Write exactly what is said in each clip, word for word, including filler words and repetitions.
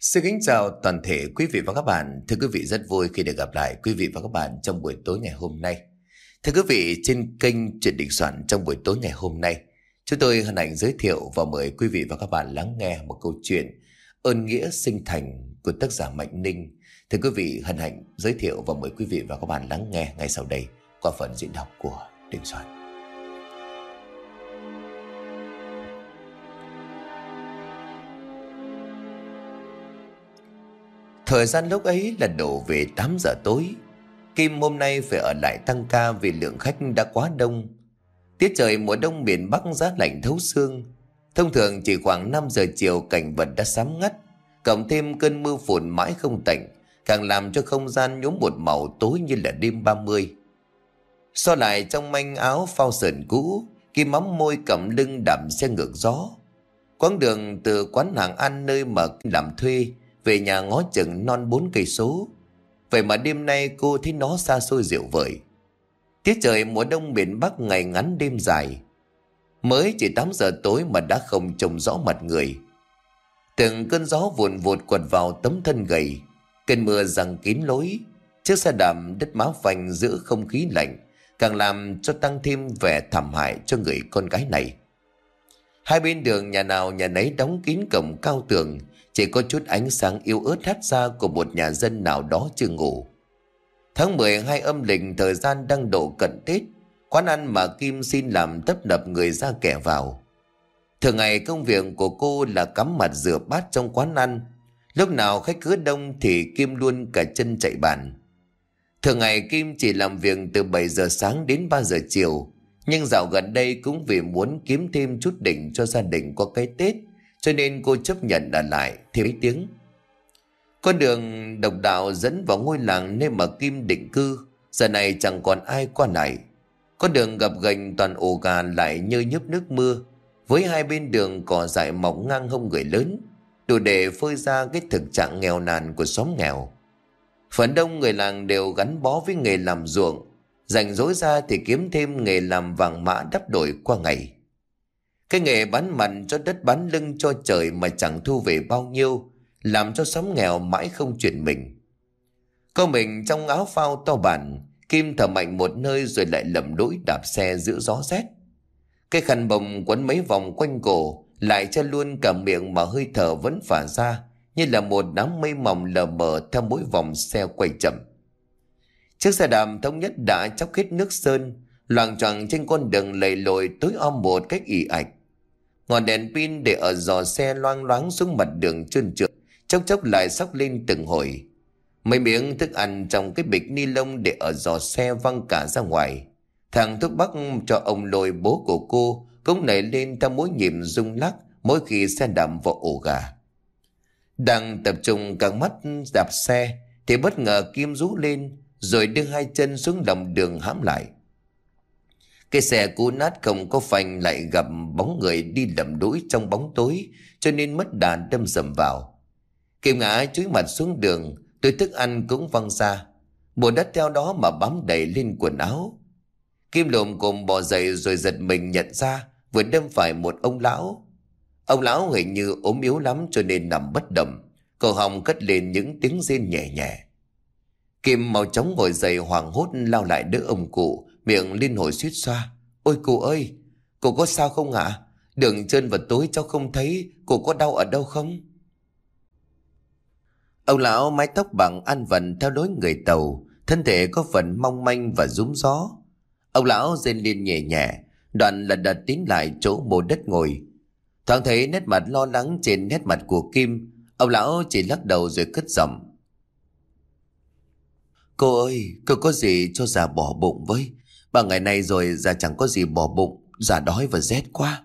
Xin kính chào toàn thể quý vị và các bạn. Thưa quý vị, rất vui khi được gặp lại quý vị và các bạn trong buổi tối ngày hôm nay. Thưa quý vị, trên kênh Chuyện Đình Soạn trong buổi tối ngày hôm nay, chúng tôi hân hạnh giới thiệu và mời quý vị và các bạn lắng nghe một câu chuyện Ơn Nghĩa Sinh Thành của tác giả Mạnh Ninh. Thưa quý vị, hân hạnh giới thiệu và mời quý vị và các bạn lắng nghe ngay sau đây qua phần diễn đọc của Đình Soạn. Thời gian lúc ấy là đổ về tám giờ tối. Kim hôm nay phải ở lại tăng ca vì lượng khách đã quá đông. Tiết trời mùa đông miền Bắc giá lạnh thấu xương. Thông thường chỉ khoảng năm giờ chiều cảnh vật đã xám ngắt, cộng thêm cơn mưa phùn mãi không tạnh, càng làm cho không gian nhuốm một màu tối như là đêm ba mươi. So lại trong manh áo phao sờn cũ, Kim mắm môi cầm lưng đạp xe ngược gió. Quãng đường từ quán hàng ăn nơi mà làm thuê về nhà ngó chừng non bốn cây số. Vậy mà đêm nay cô thấy nó xa xôi dịu vời. Tiết trời mùa đông miền Bắc ngày ngắn đêm dài. Mới chỉ tám giờ tối mà đã không trông rõ mặt người. Từng cơn gió vùn vụt quật vào tấm thân gầy. Cơn mưa giăng kín lối. Chiếc xe đạp đất má phanh giữa không khí lạnh, càng làm cho tăng thêm vẻ thảm hại cho người con gái này. Hai bên đường nhà nào nhà nấy đóng kín cổng cao tường, chỉ có chút ánh sáng yếu ớt hắt ra của một nhà dân nào đó chưa ngủ. Tháng mười hai âm lịch, thời gian đang độ cận Tết. Quán ăn mà Kim xin làm tấp nập người ra kẻ vào. Thường ngày công việc của cô là cắm mặt rửa bát trong quán ăn. Lúc nào khách cứ đông thì Kim luôn cả chân chạy bàn. Thường ngày Kim chỉ làm việc từ bảy giờ sáng đến ba giờ chiều. Nhưng dạo gần đây cũng vì muốn kiếm thêm chút đỉnh cho gia đình có cái Tết, cho nên cô chấp nhận ở lại thêm ít tiếng. Con đường độc đạo dẫn vào ngôi làng nơi mà Kim định cư giờ này chẳng còn ai qua lại. Con đường gập ghềnh toàn ổ gà lại nhơ nhớp nước mưa, với hai bên đường cỏ dại mọc ngang hông người lớn, đủ để phơi ra cái thực trạng nghèo nàn của xóm nghèo. Phần đông người làng đều gắn bó với nghề làm ruộng, rảnh rỗi ra thì kiếm thêm nghề làm vàng mã đắp đổi qua ngày. Cái nghề bán mặt cho đất bán lưng cho trời mà chẳng thu về bao nhiêu, làm cho xóm nghèo mãi không chuyển mình. Cô mình trong áo phao to bản, Kim thở mạnh một nơi rồi lại lầm lũi đạp xe giữa gió rét. Cái khăn bông quấn mấy vòng quanh cổ, lại che luôn cả miệng mà hơi thở vẫn phả ra như là một đám mây mỏng lờ mờ theo mỗi vòng xe quay chậm. Chiếc xe đạp thống nhất đã chóc hết nước sơn, loạng choạng trên con đường lầy lội tối om một cách ì ạch. Ngọn đèn pin để ở giò xe loang loáng xuống mặt đường trơn trượt, chốc chốc lại xóc lên từng hồi. Mấy miếng thức ăn trong cái bịch ni lông để ở giò xe văng cả ra ngoài. Thằng thuốc bắc cho ông Lôi bố của cô cũng nảy lên theo mỗi nhịp rung lắc mỗi khi xe đạp vào ổ gà. Đang tập trung căng mắt đạp xe thì bất ngờ Kim rú lên rồi đưa hai chân xuống lòng đường hãm lại. Cái xe cũ nát không có phanh lại gặp bóng người đi lầm đuổi trong bóng tối, cho nên mất đà đâm sầm vào. Kim ngã chúi mặt xuống đường, túi thức ăn cũng văng ra, bùn đất theo đó mà bám đầy lên quần áo. Kim lồm cồm bò dậy rồi giật mình nhận ra vừa đâm phải một ông lão. Ông lão hình như ốm yếu lắm cho nên nằm bất động, cổ họng cất lên những tiếng rên nhẹ nhẹ. Kim mau chóng ngồi dậy hoảng hốt lao lại đỡ ông cụ, miệng liên hồi suýt xoa. Ôi cụ ơi, cụ có sao không ạ? À? Đường trơn và tối cháu không thấy, cụ có đau ở đâu không? Ông lão mái tóc bằng ăn vần theo lối người Tàu, thân thể có phần mong manh và rúm gió. Ông lão rên lên nhẹ nhẹ, đoạn lật đật tiến lại chỗ mồ đất ngồi. Thoáng thấy nét mặt lo lắng trên nét mặt của Kim, ông lão chỉ lắc đầu rồi cất giọng. Cô ơi, cô có gì cho già bỏ bụng với. Ba ngày nay rồi già chẳng có gì bỏ bụng, già đói và rét quá.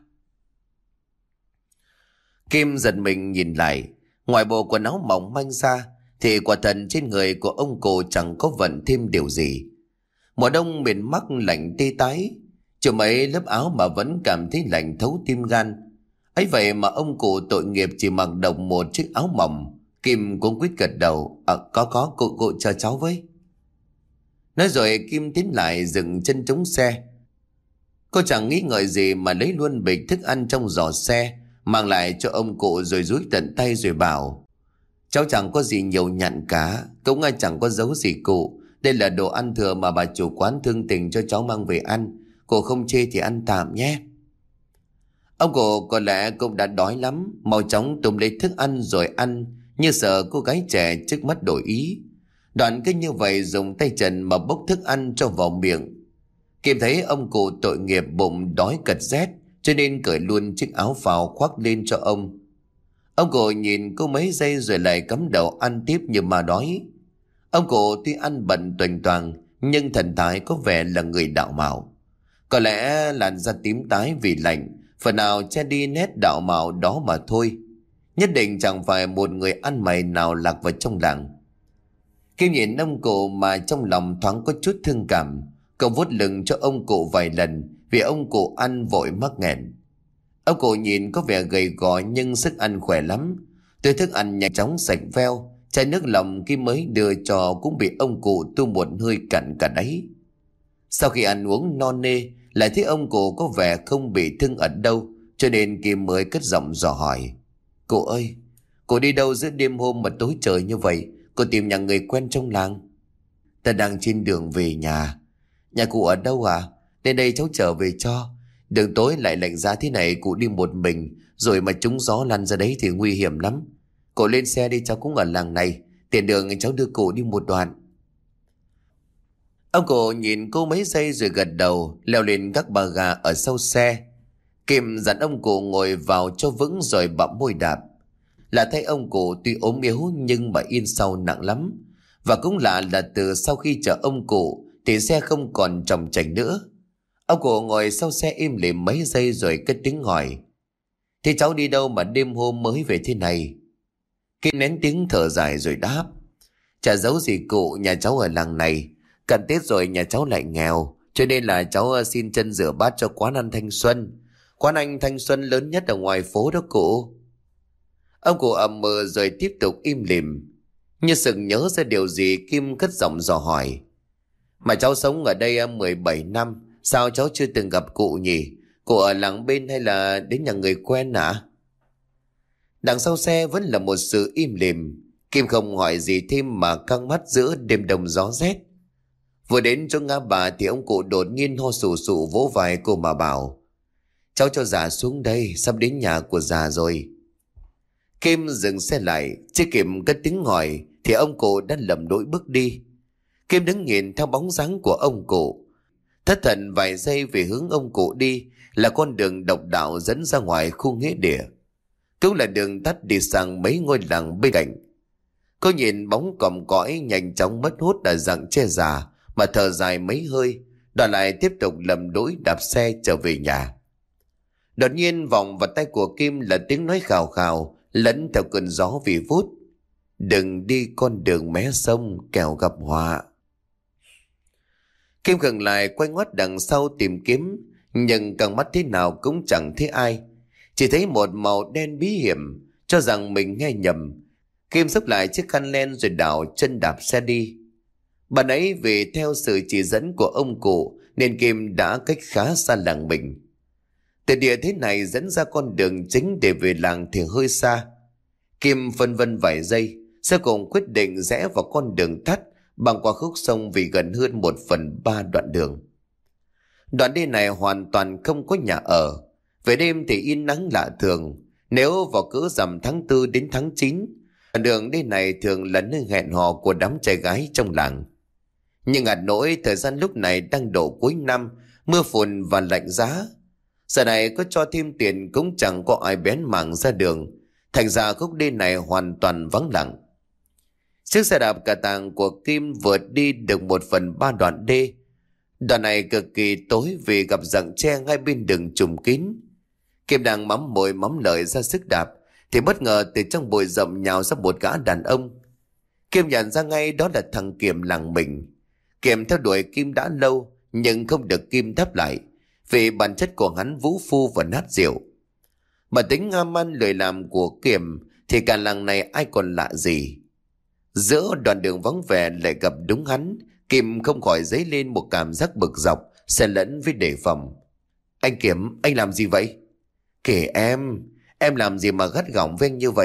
Kim giật mình nhìn lại, ngoài bộ quần áo mỏng manh ra thì quả thật trên người của ông cụ chẳng có vận thêm điều gì. Mùa đông miền Bắc lạnh tê tái, chùm ấy lớp áo mà vẫn cảm thấy lạnh thấu tim gan. Ấy vậy mà ông cụ tội nghiệp chỉ mặc độc một chiếc áo mỏng. Kim cũng quýt gật đầu. À, có có cụ cụ chờ cháu với. Nói rồi Kim tiến lại dừng chân chống xe. Cô chẳng nghĩ ngợi gì mà lấy luôn bịch thức ăn trong giỏ xe, mang lại cho ông cụ rồi dúi tận tay rồi bảo. Cháu chẳng có gì nhiều nhặn cả, cũng ai chẳng có giấu gì cụ. Đây là đồ ăn thừa mà bà chủ quán thương tình cho cháu mang về ăn. Cô không chê thì ăn tạm nhé. Ông cụ có lẽ cũng đã đói lắm, mau chóng tùm lấy thức ăn rồi ăn, như sợ cô gái trẻ trước mắt đổi ý. Đoạn cứ như vậy dùng tay trần mà bốc thức ăn cho vào miệng. Kim thấy ông cụ tội nghiệp bụng đói cật rét, cho nên cởi luôn chiếc áo phao khoác lên cho ông. Ông cụ nhìn cô mấy giây rồi lại cắm đầu ăn tiếp như mà đói. Ông cụ tuy ăn bận toành toàng nhưng thần thái có vẻ là người đạo mạo. Có lẽ làn da tím tái vì lạnh, phần nào che đi nét đạo mạo đó mà thôi. Nhất định chẳng phải một người ăn mày nào lạc vào trong làng. Kim nhìn ông cụ mà trong lòng thoáng có chút thương cảm. Cậu vuốt lưng cho ông cụ vài lần vì ông cụ ăn vội mắc nghẹn. Ông cụ nhìn có vẻ gầy gò nhưng sức ăn khỏe lắm. Từ thức ăn nhanh chóng sạch veo, chai nước lòng Kim mới đưa cho cũng bị ông cụ tu một hơi cạn cả đáy. Sau khi ăn uống no nê, lại thấy ông cụ có vẻ không bị thương ở đâu, cho nên Kim mới cất giọng dò hỏi: "Cụ ơi, cụ đi đâu giữa đêm hôm mà tối trời như vậy? Cụ tìm nhà người quen trong làng?" "Ta đang trên đường về nhà." "Nhà cụ ở đâu à? Đến đây cháu trở về cho. Đường tối lại lạnh giá thế này, cụ đi một mình rồi mà trúng gió lăn ra đấy thì nguy hiểm lắm. Cụ lên xe đi, cháu cũng ở làng này. Tiền đường cháu đưa cụ đi một đoạn." Ông cụ nhìn cô mấy giây rồi gật đầu, leo lên các ba ga ở sau xe. Kim dặn ông cụ ngồi vào cho vững rồi bặm môi đạp. Là thấy ông cụ tuy ốm yếu nhưng mà yên sau nặng lắm. Và cũng lạ là từ sau khi chở ông cụ thì xe không còn tròng trành nữa. Ông cụ ngồi sau xe im lìm mấy giây rồi cất tiếng hỏi: "Thế cháu đi đâu mà đêm hôm mới về thế này?" Kim nén tiếng thở dài rồi đáp: "Chả giấu gì cụ, nhà cháu ở làng này. Cận Tết rồi nhà cháu lại nghèo, cho nên là cháu xin chân rửa bát cho quán ăn Thanh Xuân. Quán ăn Thanh Xuân lớn nhất ở ngoài phố đó cụ." Ông cụ ậm mờ rồi tiếp tục im lìm. Như sực nhớ ra điều gì, Kim cất giọng dò hỏi: "Mà cháu sống ở đây mười bảy năm, sao cháu chưa từng gặp cụ nhỉ? Cụ ở làng bên hay là đến nhà người quen à?" Đằng sau xe vẫn là một sự im lìm. Kim không hỏi gì thêm mà căng mắt giữa đêm đông gió rét. Vừa đến chỗ ngã bà thì ông cụ đột nhiên ho sù sụ vỗ vai cô mà bảo: "Cháu cho già xuống đây, sắp đến nhà của già rồi." Kim dừng xe lại, chưa kịp cất tiếng hỏi thì ông cụ đã lầm lỗi bước đi. Kim đứng nhìn theo bóng dáng của ông cụ, thất thần vài giây về hướng ông cụ đi là con đường độc đạo dẫn ra ngoài khu nghĩa địa, cũng là đường tắt đi sang mấy ngôi làng bên cạnh. Cô nhìn bóng còm cõi nhanh chóng mất hút ở rặng tre già mà thở dài mấy hơi, đoạn lại tiếp tục lầm lỗi đạp xe trở về nhà. Đột nhiên vòng vào tay của Kim là tiếng nói khào khào lẫn theo cơn gió vì vút: "Đừng đi con đường mé sông kẻo gặp họa." Kim khựng lại quay ngoắt đằng sau tìm kiếm, nhưng càng mắt thế nào cũng chẳng thấy ai, chỉ thấy một màu đen bí hiểm. Cho rằng mình nghe nhầm, Kim xốc lại chiếc khăn len rồi đảo chân đạp xe đi. Bạn ấy vì theo sự chỉ dẫn của ông cụ nên Kim đã cách khá xa làng mình. Từ địa thế này dẫn ra con đường chính để về làng thì hơi xa. Kim phân vân vài giây, sau cùng quyết định rẽ vào con đường tắt băng qua khúc sông vì gần hơn một phần ba đoạn đường. Đoạn đi này hoàn toàn không có nhà ở. Về đêm thì yên nắng lạ thường. Nếu vào cỡ rằm tháng tư đến tháng chín, đường đi này thường là nơi hẹn hò của đám trai gái trong làng. Nhưng ngặt nỗi thời gian lúc này đang độ cuối năm, mưa phùn và lạnh giá. Giờ này có cho thêm tiền cũng chẳng có ai bén mảng ra đường, thành ra khúc đi này hoàn toàn vắng lặng. Chiếc xe đạp cà tàng của Kim vượt đi được một phần ba đoạn đê. Đoạn này cực kỳ tối vì gặp rặng tre ngay bên đường trùm kín. Kim đang mắm môi mắm lợi ra sức đạp thì bất ngờ từ trong bụi rậm nhào ra một gã đàn ông. Kim nhận ra ngay đó là thằng Kiểm làng mình. Kiểm theo đuổi Kim đã lâu nhưng không được Kim đáp lại, vì bản chất của hắn vũ phu và nát rượu. Mà tính ngam ăn lười làm của Kiểm thì cả làng này ai còn lạ gì. Giữa đoạn đường vắng vẻ lại gặp đúng hắn, Kim không khỏi dấy lên một cảm giác bực dọc xen lẫn với đề phòng. "Anh Kiểm, anh làm gì vậy?" "Kể em, em làm gì mà gắt gỏng với anh như vậy?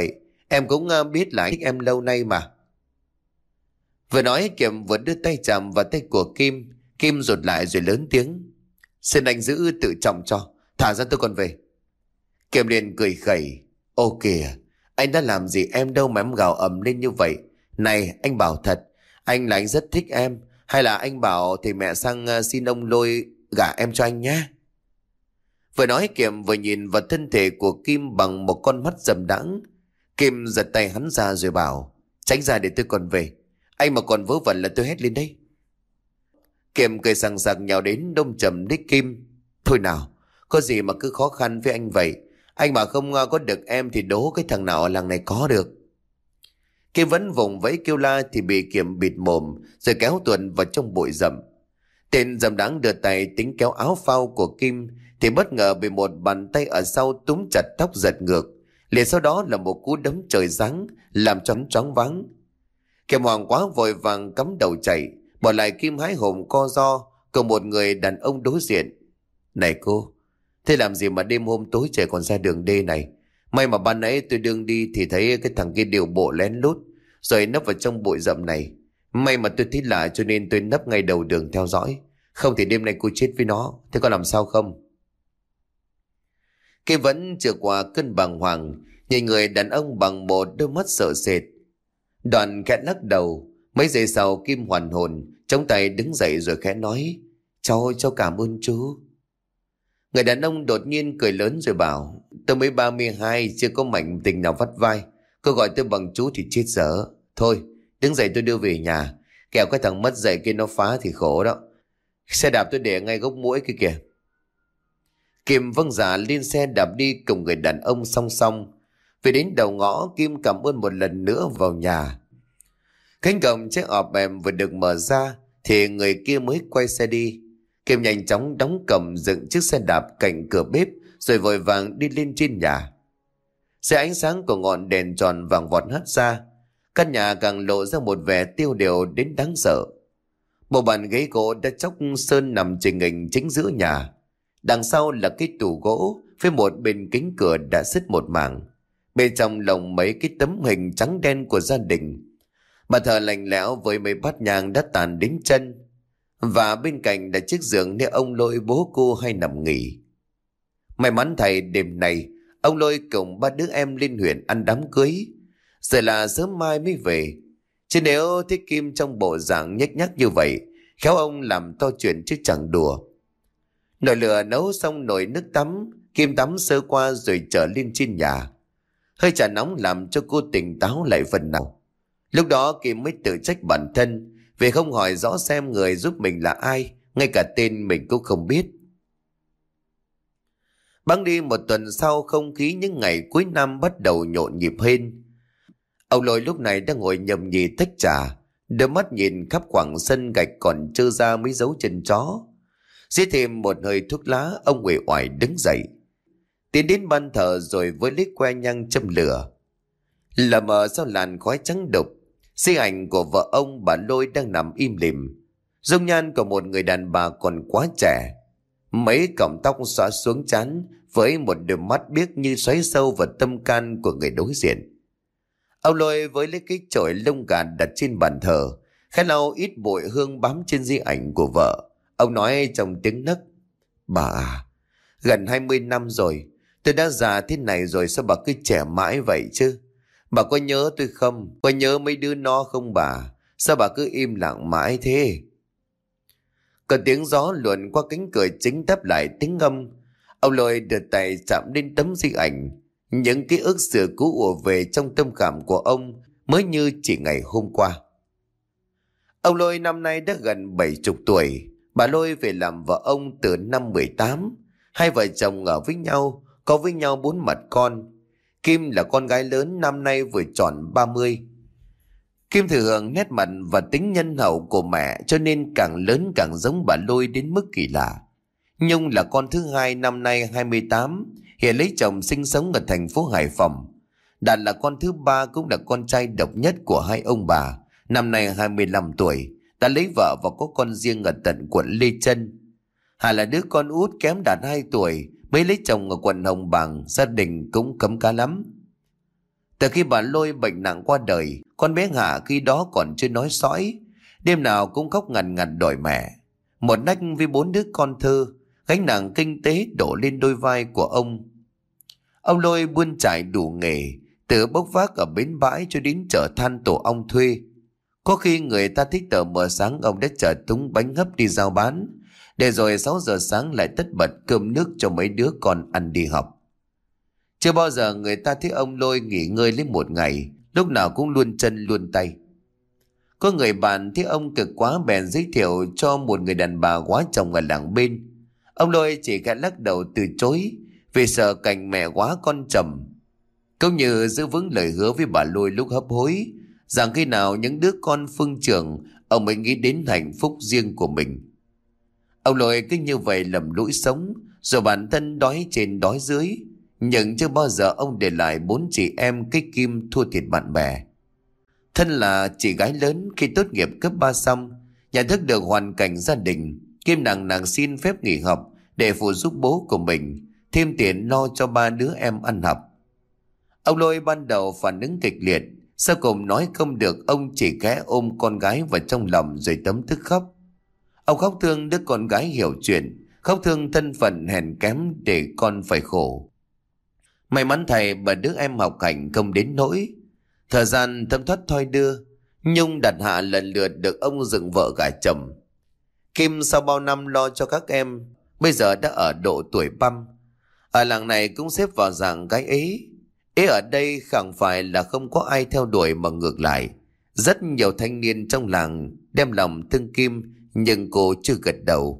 Em cũng ờ, biết là anh thích em lâu nay mà. Vừa nói Kiệm vừa đưa tay chạm vào tay của Kim. Kim rụt lại rồi lớn tiếng: Xin anh giữ tự trọng cho, thả ra tôi còn về. Kiệm liền cười khẩy: Ô kìa, anh đã làm gì em đâu mà em gào ầm lên như vậy. Này anh bảo thật, anh là anh rất thích em, hay là anh bảo thì mẹ sang ờ, xin ông Lôi gả em cho anh nhé. Vừa nói Kiệm vừa nhìn vào thân thể của Kim bằng một con mắt dầm đãng. Kim giật tay hắn ra rồi bảo: Tránh ra để tôi còn về. Anh mà còn vớ vẩn là tôi hét lên đây. Kiệm cười sằng sặc nhào đến đôm chầm đích Kim: Thôi nào, có gì mà cứ khó khăn với anh vậy. Anh mà không ờ, có được em thì đố cái thằng nào ở làng này có được. Kim vẫn vùng vẫy kêu la thì bị Kiệm bịt mồm rồi kéo tuần vào trong bụi rậm. Tên dầm đáng đưa tay tính kéo áo phao của Kim thì bất ngờ bị một bàn tay ở sau túm chặt tóc giật ngược. Liền sau đó là một cú đấm trời giáng làm cho hắn choáng váng. Kiệm hoảng quá vội vàng cắm đầu chạy, bỏ lại Kim hái hồn co ro cùng một người đàn ông đối diện. Này cô, thế làm gì mà đêm hôm tối trời còn ra đường đê này? May mà ban nãy tôi đương đi thì thấy cái thằng kia điều bộ lén lút rồi nấp vào trong bụi rậm này. May mà tôi thấy lạ cho nên tôi nấp ngay đầu đường theo dõi. Không thì đêm nay cô chết với nó. Thế có làm sao không? Kim vẫn chưa qua cơn bàng hoàng, nhìn người đàn ông bằng một đôi mắt sợ sệt. Đoàn khẽ lắc đầu. Mấy giây sau Kim hoàn hồn, chống tay đứng dậy rồi khẽ nói: Cháu ơi, cháu cảm ơn chú. Người đàn ông đột nhiên cười lớn rồi bảo: Tôi mới ba mươi hai, chưa có mảnh tình nào vắt vai. Cô gọi tôi bằng chú thì chết dở. Thôi, đứng dậy tôi đưa về nhà. Kẻo cái thằng mất dạy kia nó phá thì khổ đó. Xe đạp tôi để ngay gốc muỗi kia kìa. Kim vâng dạ lên xe đạp đi cùng người đàn ông song song. Về đến đầu ngõ, Kim cảm ơn một lần nữa vào nhà. Cánh cổng chiếc ọp em vừa được mở ra thì người kia mới quay xe đi. Kim nhanh chóng đóng cổng dựng chiếc xe đạp cạnh cửa bếp rồi vội vàng đi lên trên nhà. Dưới ánh sáng của ngọn đèn tròn vàng vọt hắt ra, căn nhà càng lộ ra một vẻ tiêu điều đến đáng sợ. Một bàn ghế gỗ đã chóc sơn nằm trình hình chính giữa nhà. Đằng sau là cái tủ gỗ với một bên kính cửa đã sứt một mảng. Bên trong lồng mấy cái tấm hình trắng đen của gia đình. Bà thờ lạnh lẽo với mấy bát nhang đã tàn đến chân. Và bên cạnh là chiếc giường nơi ông Lôi bố cô hay nằm nghỉ. May mắn thầy đêm này ông Lôi cùng ba đứa em lên huyện ăn đám cưới. Giờ là sớm mai mới về. Chứ nếu thích Kim trong bộ dạng nhếch nhác như vậy, khéo ông làm to chuyện chứ chẳng đùa. Nồi lửa nấu xong nồi nước tắm, Kim tắm sơ qua rồi trở lên trên nhà. Hơi trà nóng làm cho cô tỉnh táo lại phần nào. Lúc đó Kim mới tự trách bản thân vì không hỏi rõ xem người giúp mình là ai, ngay cả tên mình cũng không biết. Bẵng đi một tuần sau, không khí những ngày cuối năm bắt đầu nhộn nhịp hơn. Ông Lôi lúc này đang ngồi nhầm nhì tách trà, đôi mắt nhìn khắp khoảng sân gạch còn trơ ra mấy dấu chân chó. Xế thêm một hơi thuốc lá, ông uể oải đứng dậy, tiến đến ban thờ rồi với lấy que nhang châm lửa. Lờ mờ sau làn khói trắng đục, di ảnh của vợ ông bà Lôi đang nằm im lìm. Dung nhan của một người đàn bà còn quá trẻ, mấy cọng tóc xõa xuống trán với một đôi mắt biếc như xoáy sâu vào tâm can của người đối diện. Ông Lôi với lấy cái chổi lông gà đặt trên bàn thờ, khẽ lau ít bụi hương bám trên di ảnh của vợ. Ông nói trong tiếng nấc: Bà à, gần hai mươi năm rồi, tôi đã già thế này rồi sao bà cứ trẻ mãi vậy chứ? Bà có nhớ tôi không? Có nhớ mấy đứa nó không bà? Sao bà cứ im lặng mãi thế? Có tiếng gió luồn qua cánh cửa chính đáp lại tiếng ngâm. Ông Lôi đưa tay chạm lên tấm di ảnh. Những ký ức xưa cũ ùa về trong tâm khảm của ông mới như chỉ ngày hôm qua. Ông Lôi năm nay đã gần bảy chục tuổi. Bà Lôi về làm vợ ông từ năm mười tám. Hai vợ chồng ở với nhau, có với nhau bốn mặt con. Kim là con gái lớn, năm nay vừa tròn ba mươi. Kim thừa hưởng nét mặt và tính nhân hậu của mẹ cho nên càng lớn càng giống bà Lôi đến mức kỳ lạ. Nhung là con thứ hai, năm nay hai mươi tám, hiện lấy chồng sinh sống ở thành phố Hải Phòng. Đạt là con thứ ba, cũng là con trai độc nhất của hai ông bà, năm nay hai mươi lăm tuổi, đã lấy vợ và có con riêng ở tận quận Lê Chân. Hà là đứa con út kém Đạt hai tuổi, mới lấy chồng ở quận Hồng Bàng, gia đình cũng cấm cá lắm. Từ khi bà Lôi bệnh nặng qua đời, con bé Hạ khi đó còn chưa nói sõi, đêm nào cũng khóc ngằn ngằn đòi mẹ. Một nách với bốn đứa con thơ, gánh nặng kinh tế đổ lên đôi vai của ông. Ông Lôi buôn trải đủ nghề, từ bốc vác ở bến bãi cho đến chở than tổ ong thuê. Có khi người ta thích tờ mờ sáng, ông đã chở túng bánh hấp đi giao bán, để rồi sáu giờ sáng lại tất bật cơm nước cho mấy đứa con ăn đi học. Chưa bao giờ người ta thấy ông Lôi nghỉ ngơi lấy một ngày, lúc nào cũng luôn chân luôn tay. Có người bạn thấy ông cực quá bèn giới thiệu cho một người đàn bà quá chồng ở làng bên. Ông Lôi chỉ gạt lắc đầu từ chối vì sợ cảnh mẹ quá con trầm, cũng như giữ vững lời hứa với bà Lôi lúc hấp hối rằng khi nào những đứa con phương trưởng ông mới nghĩ đến hạnh phúc riêng của mình. Ông Lôi cứ như vậy lầm lũi sống, rồi bản thân đói trên đói dưới, nhưng chưa bao giờ ông để lại bốn chị em cái Kim thua thiệt bạn bè. Thân là chị gái lớn, khi tốt nghiệp cấp ba xong, nhận thức được hoàn cảnh gia đình, Kim nặng nặng xin phép nghỉ học để phụ giúp bố của mình, thêm tiền lo cho ba đứa em ăn học. Ông Lôi ban đầu phản ứng kịch liệt, sau cùng nói không được, ông chỉ ghé ôm con gái vào trong lòng rồi tấm tức khóc. Ông khóc thương đứa con gái hiểu chuyện, khóc thương thân phận hèn kém để con phải khổ. May mắn thầy bà đứa em học hành không đến nỗi. Thời gian thấm thoát thoi đưa, Nhung đặt Hạ lần lượt được ông dựng vợ gả chồng. Kim sau bao năm lo cho các em, bây giờ đã ở độ tuổi băm. Ở làng này cũng xếp vào dạng gái ế. Ế ở đây chẳng phải là không có ai theo đuổi, mà ngược lại, rất nhiều thanh niên trong làng đem lòng thương Kim, nhưng cô chưa gật đầu.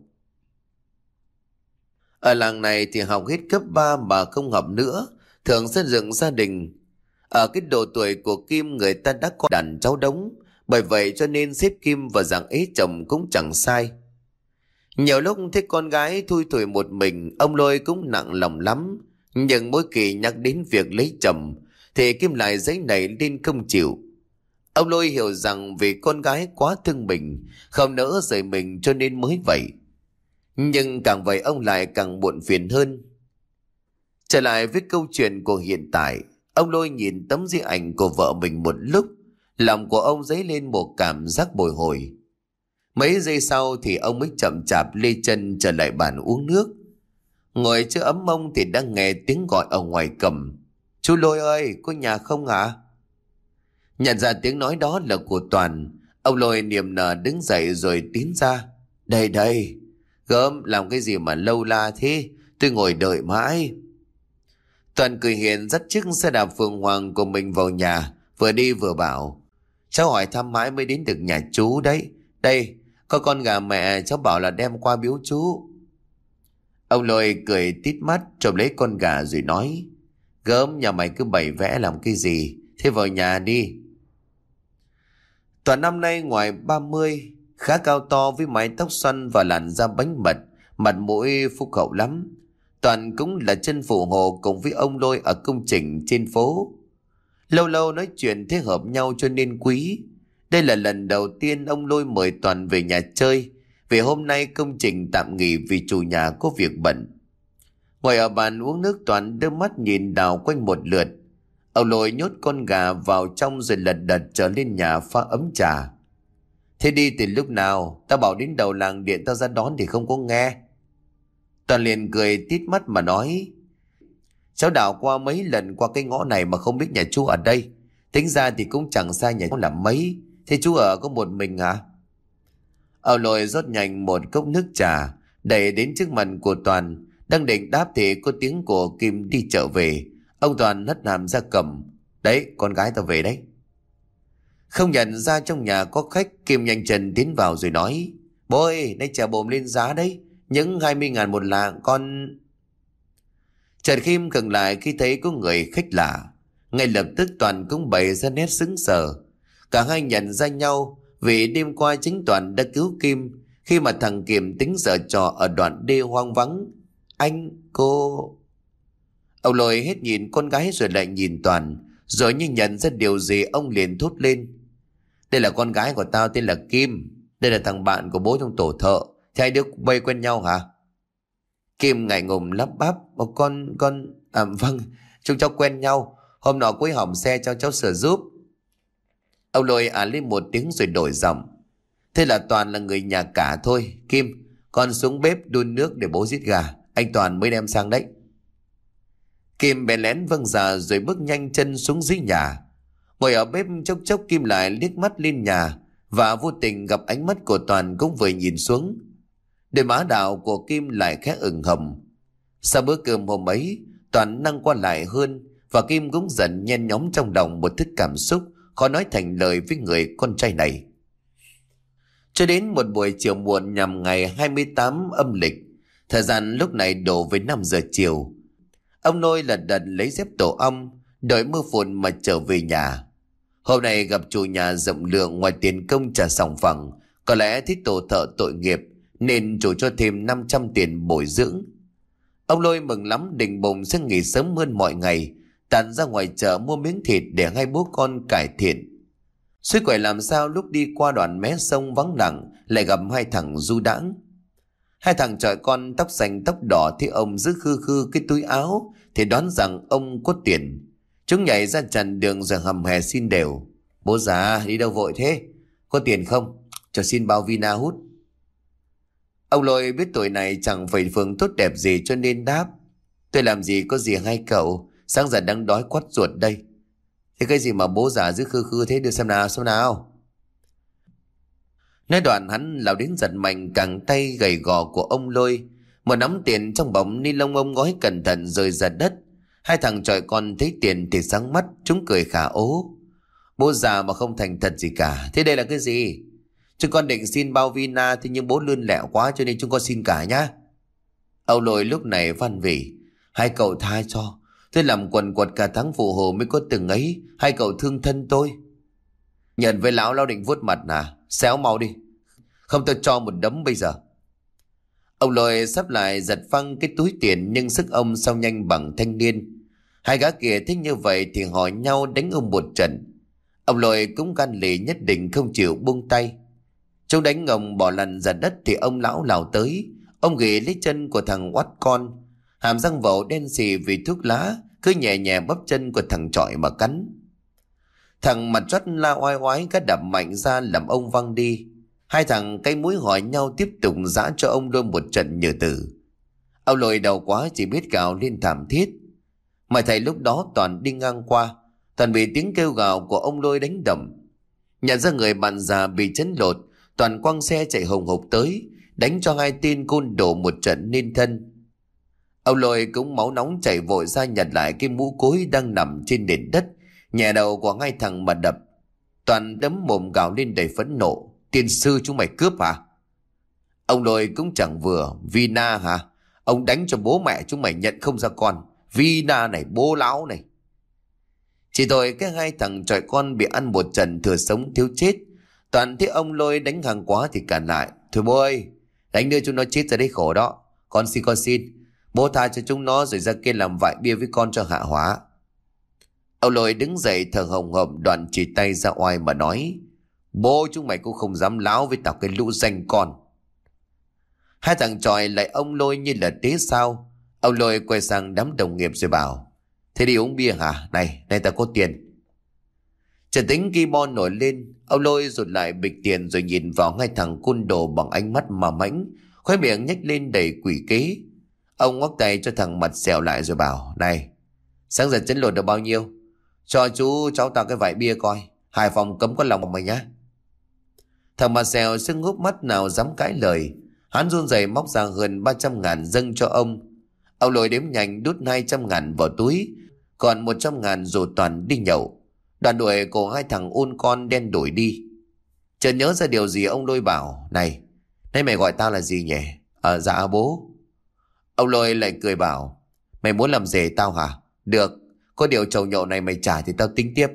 Ở làng này thì học hết cấp ba mà không học nữa, thường xây dựng gia đình. Ở cái độ tuổi của Kim, người ta đã có đàn cháu đống, bởi vậy cho nên xếp Kim vào dạng ế chồng cũng chẳng sai. Nhiều lúc thấy con gái thui thủi một mình, ông Lôi cũng nặng lòng lắm, nhưng mỗi kỳ nhắc đến việc lấy chồng thì Kim lại giấy nảy lên không chịu. Ông Lôi hiểu rằng vì con gái quá thương mình, không nỡ rời mình cho nên mới vậy. Nhưng càng vậy ông lại càng buồn phiền hơn. Trở lại với câu chuyện của hiện tại, ông Lôi nhìn tấm di ảnh của vợ mình một lúc, lòng của ông dấy lên một cảm giác bồi hồi. Mấy giây sau thì ông mới chậm chạp lê chân trở lại bàn uống nước. Ngồi chưa ấm mông thì đang nghe tiếng gọi ở ngoài cầm. Chú Lôi ơi, có nhà không hả? Nhận ra tiếng nói đó là của Toàn, ông Lôi niềm nở đứng dậy rồi tiến ra. Đây đây, gớm làm cái gì mà lâu la thế, tôi ngồi đợi mãi. Toàn cười hiền dắt chiếc xe đạp phượng hoàng của mình vào nhà, vừa đi vừa bảo: Cháu hỏi thăm mãi mới đến được nhà chú đấy. Đây, có con gà mẹ cháu bảo là đem qua biếu chú. Ông Lôi cười tít mắt chộp lấy con gà rồi nói: Gớm, nhà mày cứ bày vẽ làm cái gì, thế vào nhà đi. Toàn năm nay ngoài ba mươi, khá cao to với mái tóc xoăn và làn da bánh mật, mặt mũi phúc hậu lắm. Toàn cũng là chân phụ hộ cùng với ông Lôi ở công trình trên phố. Lâu lâu nói chuyện thế hợp nhau cho nên quý. Đây là lần đầu tiên ông Lôi mời Toàn về nhà chơi, vì hôm nay công trình tạm nghỉ vì chủ nhà có việc bận. Ngồi ở bàn uống nước, Toàn đưa mắt nhìn đảo quanh một lượt. Ông Lôi nhốt con gà vào trong rồi lật đật trở lên nhà pha ấm trà. Thế đi từ lúc nào? Tao bảo đến đầu làng điện tao ra đón thì không có nghe. Toàn liền cười tít mắt mà nói: Cháu đảo qua mấy lần qua cái ngõ này mà không biết nhà chú ở đây. Tính ra thì cũng chẳng xa nhà chú làm mấy. Thế chú ở có một mình hả? Ông Lôi rót nhanh một cốc nước trà đẩy đến trước mặt của Toàn. Đang định đáp thì có tiếng của Kim đi chợ về. Ông Toàn hất hàm ra cầm: Đấy, con gái tao về đấy. Không nhận ra trong nhà có khách, Kim nhanh chân tiến vào rồi nói: Bố ơi, nay chả bồm lên giá đấy, những hai mươi ngàn một lạng con. Trần Kim khựng lại khi thấy có người khách lạ. Ngay lập tức Toàn cũng bày ra nét sững sờ. Cả hai nhận ra nhau vì đêm qua chính Toàn đã cứu Kim khi mà thằng Kim tính giở trò ở đoạn đê hoang vắng. Anh, cô... Ông Lôi hết nhìn con gái rồi lại nhìn Toàn, rồi như nhận ra điều gì ông liền thốt lên: Đây là con gái của tao, tên là Kim. Đây là thằng bạn của bố trong tổ thợ. Thế hai đứa bay quen nhau hả? Kim ngại ngùng lắp bắp: Con, con... À vâng, chúng cháu quen nhau. hôm nọ cuối hỏng xe cho cháu sửa giúp. Ông Lôi à lên một tiếng rồi đổi giọng. Thế là Toàn là người nhà cả thôi. Kim, con xuống bếp đun nước để bố giết gà. Anh Toàn mới đem sang đấy. Kim bèn lén vâng dạ rồi bước nhanh chân xuống dưới nhà. Ngồi ở bếp chốc chốc Kim lại liếc mắt lên nhà, và vô tình gặp ánh mắt của Toàn cũng vừa nhìn xuống. Đôi má đào của Kim lại khẽ ửng hồng. Sau bữa cơm hôm ấy, Toàn năng qua lại hơn, và Kim cũng dần nhen nhóm trong lòng một thứ cảm xúc khó nói thành lời với người con trai này. Cho đến một buổi chiều muộn nhằm ngày hai mươi tám âm lịch, thời gian lúc này đổ về năm giờ chiều. Ông Nôi lật đật lấy dép tổ ong, đội mưa phùn mà trở về nhà. Hôm nay gặp chủ nhà rộng lượng, ngoài tiền công trả sòng phẳng, có lẽ thích tổ thợ tội nghiệp nên chủ cho thêm năm trăm tiền bồi dưỡng. Ông Lôi mừng lắm, định bụng sẽ nghỉ sớm hơn mọi ngày, tàn ra ngoài chợ mua miếng thịt để hai bố con cải thiện. Suy quậy làm sao lúc đi qua đoạn mé sông vắng lặng lại gặp hai thằng du đãng. Hai thằng chọi con tóc xanh tóc đỏ thấy ông giữ khư khư cái túi áo thì đoán rằng ông có tiền. Chúng nhảy ra chặn đường rồi hầm hè xin đều. Bố già đi đâu vội thế? Có tiền không? Cho xin bao vina hút. Ông Lôi biết tuổi này chẳng phải phương tốt đẹp gì cho nên đáp. Tôi làm gì có gì hay cậu, sáng giờ đang đói quắt ruột đây. Thế cái gì mà bố già giữ khư khư thế, đưa xem nào xem nào. Nói đoạn hắn lao đến giật mạnh cẳng tay gầy gò của ông Lôi. Một nắm tiền trong bọc ni lông ông gói cẩn thận rơi ra đất. Hai thằng chọi con thấy tiền thì sáng mắt, chúng cười khả ố. Bố già mà không thành thật gì cả. Thế đây là cái gì? Chúng con định xin bao vina, thế nhưng bố lươn lẹo quá cho nên chúng con xin cả nhá. Ông Lôi lúc này van vỉ. Hai cậu tha cho. Tôi làm quần quật cả tháng phụ hồ mới có từng ấy. Hai cậu thương thân tôi. Nhận với lão, lão định vuốt mặt à? Xéo mau đi, không tôi cho một đấm bây giờ. Ông Lôi sắp lại giật phăng cái túi tiền, nhưng sức ông sao nhanh bằng thanh niên. Hai gã kia thích như vậy thì hỏi nhau đánh ông một trận. Ông Lôi cũng gan lì nhất định không chịu buông tay. Chúng đánh ông bỏ lăn ra đất thì ông lão lào tới. Ông ghì lấy chân của thằng oắt con, hàm răng vẩu đen xì vì thuốc lá, cứ nhẹ nhẹ bắp chân của thằng trọi mà cắn. Thằng mặt rót la oai oái cái đập mạnh ra làm ông văng đi. Hai thằng cái mũi hỏi nhau tiếp tục giã cho ông Lôi một trận nhừ tử. Ông Lôi đau quá chỉ biết gào lên thảm thiết. Mà thầy lúc đó Toàn đi ngang qua, Toàn bị tiếng kêu gào của ông Lôi đánh đầm. Nhận ra người bạn già bị chấn lột, Toàn quăng xe chạy hùng hục tới, đánh cho hai tên côn đồ một trận nên thân. Ông Lôi cũng máu nóng chảy vội ra nhặt lại cái mũ cối đang nằm trên nền đất, nhẹ đầu của hai thằng mà đập. Toàn đấm mồm gào lên đầy phẫn nộ. Tiên sư chúng mày cướp hả? Ông Lôi cũng chẳng vừa. Vina hả? Ông đánh cho bố mẹ chúng mày nhận không ra con. Vina này, bố lão này. Chỉ thôi cái hai thằng trọi con bị ăn một trận thừa sống thiếu chết. Toàn thấy ông Lôi đánh hàng quá thì cản lại. Thôi bố ơi, đánh đưa chúng nó chết ra đấy khổ đó. Con xin con xin, bố tha cho chúng nó rồi ra kia làm vại bia với con cho hạ hóa. Ông Lôi đứng dậy thở hồng hộc, đoạn chỉ tay ra oai mà nói. Bố chúng mày cũng không dám láo với tao cái lũ danh con. Hai thằng tròi lại ông Lôi như là tế sao. Ông Lôi quay sang đám đồng nghiệp rồi bảo. Thế đi uống bia hả? Này, này tao có tiền. Trần tính keyboard nổi lên. Ông Lôi rụt lại bịch tiền rồi nhìn vào hai thằng côn đồ bằng ánh mắt mà mãnh, khóe miệng nhếch lên đầy quỷ kế. Ông ngoắc tay cho thằng mặt xẻo lại rồi bảo. Này, sáng giờ chấn lột được bao nhiêu? Cho chú cháu tao cái vải bia coi. Hải Phòng cấm có lòng mày nhá. Thằng mặt xèo sưng húp mắt nào dám cãi lời. Hắn run rẩy móc ra hơn ba trăm ngàn dâng cho ông. Ông Lôi đếm nhanh đút hai trăm ngàn vào túi, còn một trăm ngàn rủ Toàn đi nhậu. Đoàn đuổi cổ hai thằng ôn con đen đuổi đi. Chợt nhớ ra điều gì, ông Lôi bảo. Này, nay mày gọi tao là gì nhỉ? À, dạ bố. Ông Lôi lại cười bảo. Mày muốn làm rể tao hả? Được, có điều chầu nhậu này mày trả thì tao tính tiếp.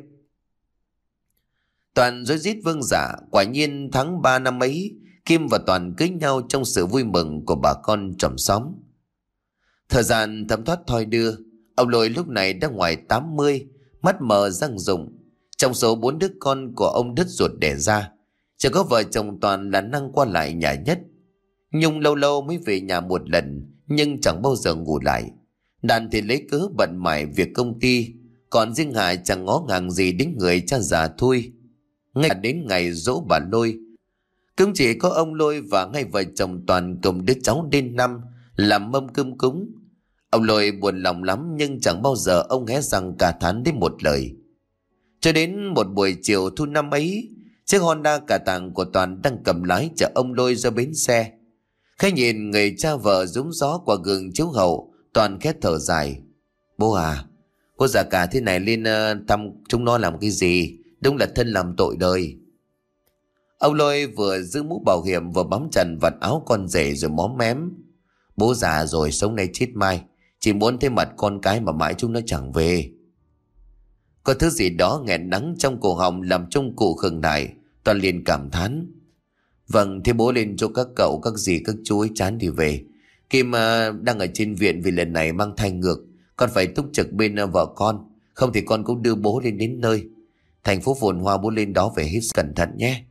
Toàn rối rít vương giả. Quả nhiên tháng ba năm ấy, Kim và Toàn cưới nhau trong sự vui mừng của bà con chòm xóm. Thời gian thấm thoát thoi đưa. Ông Lôi lúc này đã ngoài tám mươi, mắt mờ răng rụng. Trong số bốn đứa con của ông đứt ruột đẻ ra, chỉ có vợ chồng Toàn là năng qua lại nhà nhất. Nhung lâu lâu mới về nhà một lần, nhưng chẳng bao giờ ngủ lại. Đàn thì lấy cớ bận mải việc công ty, Còn riêng Hải chẳng ngó ngàng gì đến người cha già thôi. Ngay cả đến ngày dỗ bà Lôi, cũng chỉ có ông Lôi và ngay vợ chồng Toàn cùng đứa cháu đến năm làm mâm cơm cúng. Ông Lôi buồn lòng lắm nhưng chẳng bao giờ ông hé răng cả thán đến một lời. Cho đến một buổi chiều thu năm ấy, chiếc Honda cả tàng của Toàn đang cầm lái chở ông Lôi ra bến xe. Khi nhìn người cha vợ rúm gió qua gương chiếu hậu, Toàn khét thở dài. Bố à, cô già cả thế này lên uh, thăm chúng nó làm cái gì? Đúng là thân làm tội đời. Ông Lôi vừa giữ mũ bảo hiểm vừa bám chặt vạt áo con rể rồi móm mém. Bố già rồi sống nay chết mai, chỉ muốn thấy mặt con cái mà mãi chúng nó chẳng về. Có thứ gì đó nghẹn đắng trong cổ họng làm trong cụ khựng lại. Toàn liền cảm thán. Vâng, thế bố lên cho các cậu, các dì, các chú ấy chán thì về. Kim uh, đang ở trên viện vì lần này mang thai ngược. Con phải túc trực bên uh, vợ con. Không thì con cũng đưa bố lên đến nơi. Thành phố phồn hoa, bố lên đó về hết cẩn thận nhé.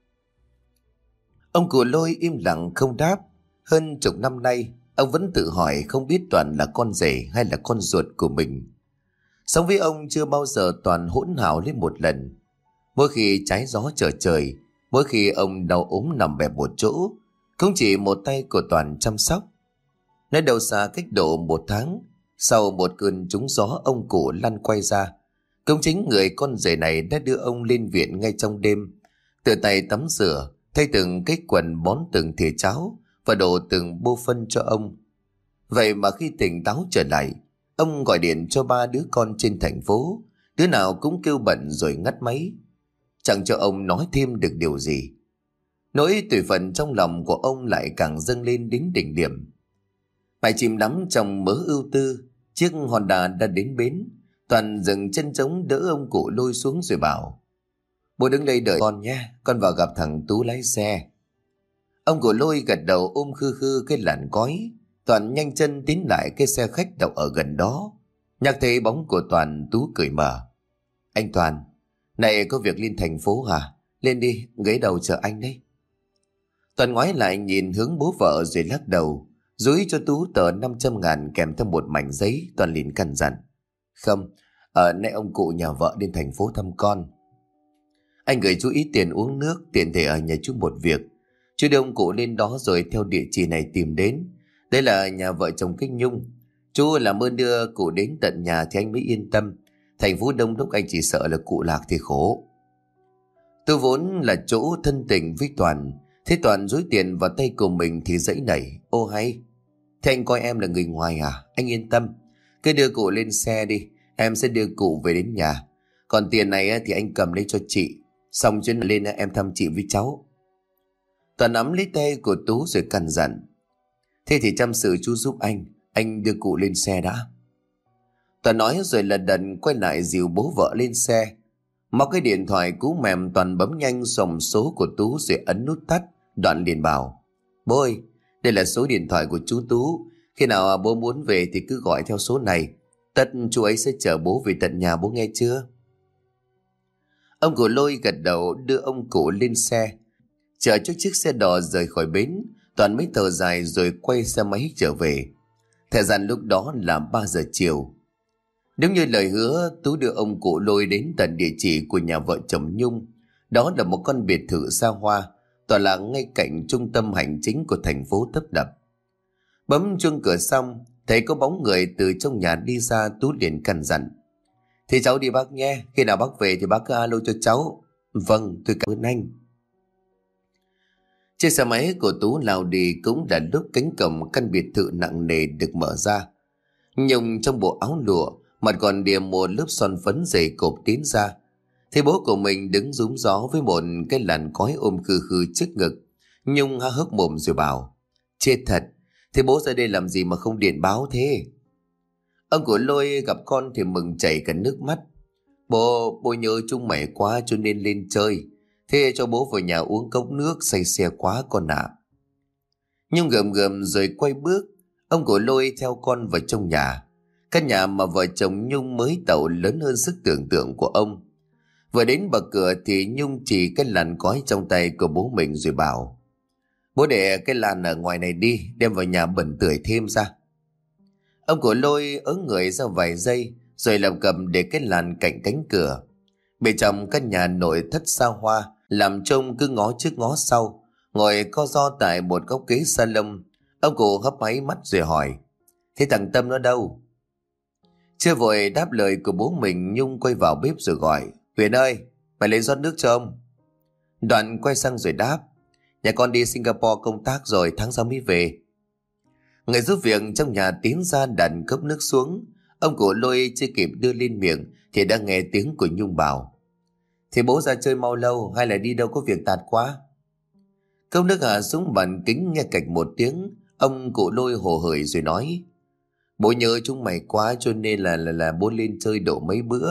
Ông cụ Lôi im lặng không đáp. Hơn chục năm nay, ông vẫn tự hỏi không biết Toàn là con rể hay là con ruột của mình. Sống với ông chưa bao giờ Toàn hỗn hào lên một lần. Mỗi khi trái gió trở trời, mỗi khi ông đau ốm nằm bẹp một chỗ, cũng chỉ một tay của Toàn chăm sóc. Nơi đầu xa cách độ một tháng, sau một cơn trúng gió ông cụ lăn quay ra. Cũng chính người con rể này đã đưa ông lên viện ngay trong đêm, tự tay tắm rửa, thay từng cái quần, bón từng thìa cháo và đổ từng bô phân cho ông. Vậy mà khi tỉnh táo trở lại, ông gọi điện cho ba đứa con trên thành phố, đứa nào cũng kêu bận rồi ngắt máy. Chẳng cho ông nói thêm được điều gì. Nỗi tủi phận trong lòng của ông lại càng dâng lên đến đỉnh điểm. Phải chìm đắm trong mớ ưu tư, chiếc Honda đã đến bến. Toàn dừng chân trống đỡ ông cụ Lôi xuống rồi bảo: Bố đứng đây đợi con nhé, con vào gặp thằng Tú lái xe. Ông cụ Lôi gật đầu ôm khư khư cái làn cói. Toàn nhanh chân tiến lại cái xe khách đậu ở gần đó. Nhắc thấy bóng của Toàn, Tú cười mở: Anh Toàn, này có việc lên thành phố hả? Lên đi, ghế đầu chờ anh đấy. Toàn ngoái lại nhìn hướng bố vợ rồi lắc đầu, dúi cho Tú tờ năm trăm ngàn kèm theo một mảnh giấy. Toàn liền căn dặn: Không, ở nay ông cụ nhà vợ đến thành phố thăm con. Anh gửi chú ít tiền uống nước, tiện thể ở nhà chú một việc. Chú đưa ông cụ lên đó rồi theo địa chỉ này tìm đến. Đây là nhà vợ chồng Kinh Nhung. Chú làm ơn đưa cụ đến tận nhà thì anh mới yên tâm. Thành phố đông đúc anh chỉ sợ là cụ lạc thì khổ. Tôi vốn là chỗ thân tình với Toàn. Thế Toàn dối tiền vào tay của mình thì dãy nảy: Ô hay, thế anh coi em là người ngoài à? Anh yên tâm, cứ đưa cụ lên xe đi, em sẽ đưa cụ về đến nhà. Còn tiền này thì anh cầm lấy cho chị. Xong chuyến lên em thăm chị với cháu. Toàn nắm lấy tay của Tú rồi căn dặn: Thế thì chăm sự chú giúp anh. Anh đưa cụ lên xe đã. Toàn nói rồi lần đần quay lại dìu bố vợ lên xe. Móc cái điện thoại cú mềm, Toàn bấm nhanh dòng số của Tú rồi ấn nút tắt. Đoạn liền bảo: Bố ơi, đây là số điện thoại của chú Tú. Khi nào bố muốn về thì cứ gọi theo số này. Tất chú ấy sẽ chở bố về tận nhà, bố nghe chưa? Ông cụ Lôi gật đầu đưa ông cụ lên xe. Chờ cho chiếc xe đò rời khỏi bến, Toàn mới thở dài rồi quay xe máy trở về. Thời gian lúc đó là ba giờ chiều. Đúng như lời hứa, Tú đưa ông cụ Lôi đến tận địa chỉ của nhà vợ chồng Nhung. Đó là một con biệt thự xa hoa, tọa lạc ngay cạnh trung tâm hành chính của thành phố tấp nập. Bấm chuông cửa xong, thấy có bóng người từ trong nhà đi ra, Tú liền căn dặn: Thì cháu đi bác nhé, khi nào bác về thì bác cứ alo cho cháu. Vâng, tôi cảm ơn anh. Chiếc xe máy của Tú lao đi cũng là lúc cánh cổng căn biệt thự nặng nề được mở ra. Nhung trong bộ áo lụa, mặt còn điểm một lớp son phấn dày cộp tiến ra. Thấy bố của mình đứng rúm gió với một cái làn cói ôm khư khư trước ngực. Nhung há hốc mồm rồi bảo: Chết thật, thế bố ra đây làm gì mà không điện báo thế? Ông của Lôi gặp con thì mừng chảy cả nước mắt. Bố, bố nhớ chúng mày quá cho nên lên chơi. Thế cho bố vào nhà uống cốc nước, say xe quá con ạ. À. Nhung gầm gầm rồi quay bước. Ông của Lôi theo con vào trong nhà. Căn nhà mà vợ chồng Nhung mới tậu lớn hơn sức tưởng tượng của ông. Vừa đến bậc cửa thì Nhung chỉ cái làn cói trong tay của bố mình rồi bảo: Bố để cái làn ở ngoài này đi, đem vào nhà bẩn tưởi thêm ra. Ông của Lôi ớ người ra vài giây rồi lập cầm để cái làn cạnh cánh cửa. Bên trong căn nhà nội thất xa hoa, làm trông cứ ngó trước ngó sau, ngồi co ro tại một góc ghế salon. Ông cụ hấp háy mắt rồi hỏi: thế thằng Tâm nó đâu? Chưa vội đáp lời của bố mình, Nhung quay vào bếp rồi gọi: Huyền ơi, mày lấy rót nước cho ông. Đoạn quay sang rồi đáp: nhà con đi Singapore công tác rồi, tháng sau mới về. Người giúp việc trong nhà tiến ra đặt cốc nước xuống. Ông cụ Lôi chưa kịp đưa lên miệng thì đã nghe tiếng của Nhung bảo: thì bố ra chơi mau lâu, hay là đi đâu có việc tạt quá? Cốc nước hạ xuống bàn kính nghe cạch một tiếng. Ông cụ Lôi hồ hởi rồi nói: bố nhớ chúng mày quá cho nên là là, là bố lên chơi độ mấy bữa.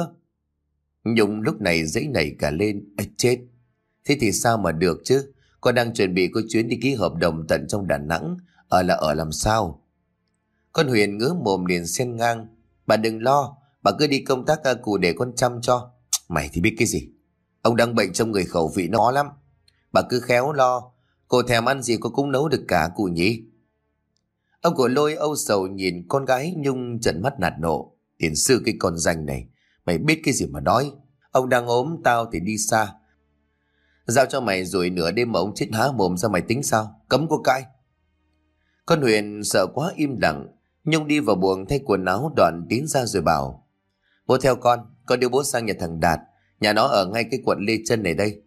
Nhung lúc này dãy nảy cả lên: Ê, chết, thế thì sao mà được chứ? Con đang chuẩn bị có chuyến đi ký hợp đồng tận trong Đà Nẵng, ở là ở làm sao? Con Huyền ngứa mồm liền xen ngang: bà đừng lo, bà cứ đi công tác cụ để con chăm cho. Mày thì biết cái gì, ông đang bệnh trong người khẩu vị nó lắm. Bà cứ khéo lo, cô thèm ăn gì cô cũng nấu được cả cụ nhỉ. Ông cụ Lôi âu sầu nhìn con gái Nhung trợn mắt nạt nộ: tiền sư cái con danh này, mày biết cái gì mà nói? Ông đang ốm, tao thì đi xa, giao cho mày rồi nửa đêm mà ông chết há mồm ra mày tính sao? Cấm có cãi. Con Huyền sợ quá im lặng. Nhung đi vào buồng thay quần áo, Đoạn tiến ra rồi bảo: bố theo con, con đưa bố sang nhà thằng Đạt, nhà nó ở ngay cái quận Lê Chân này đây.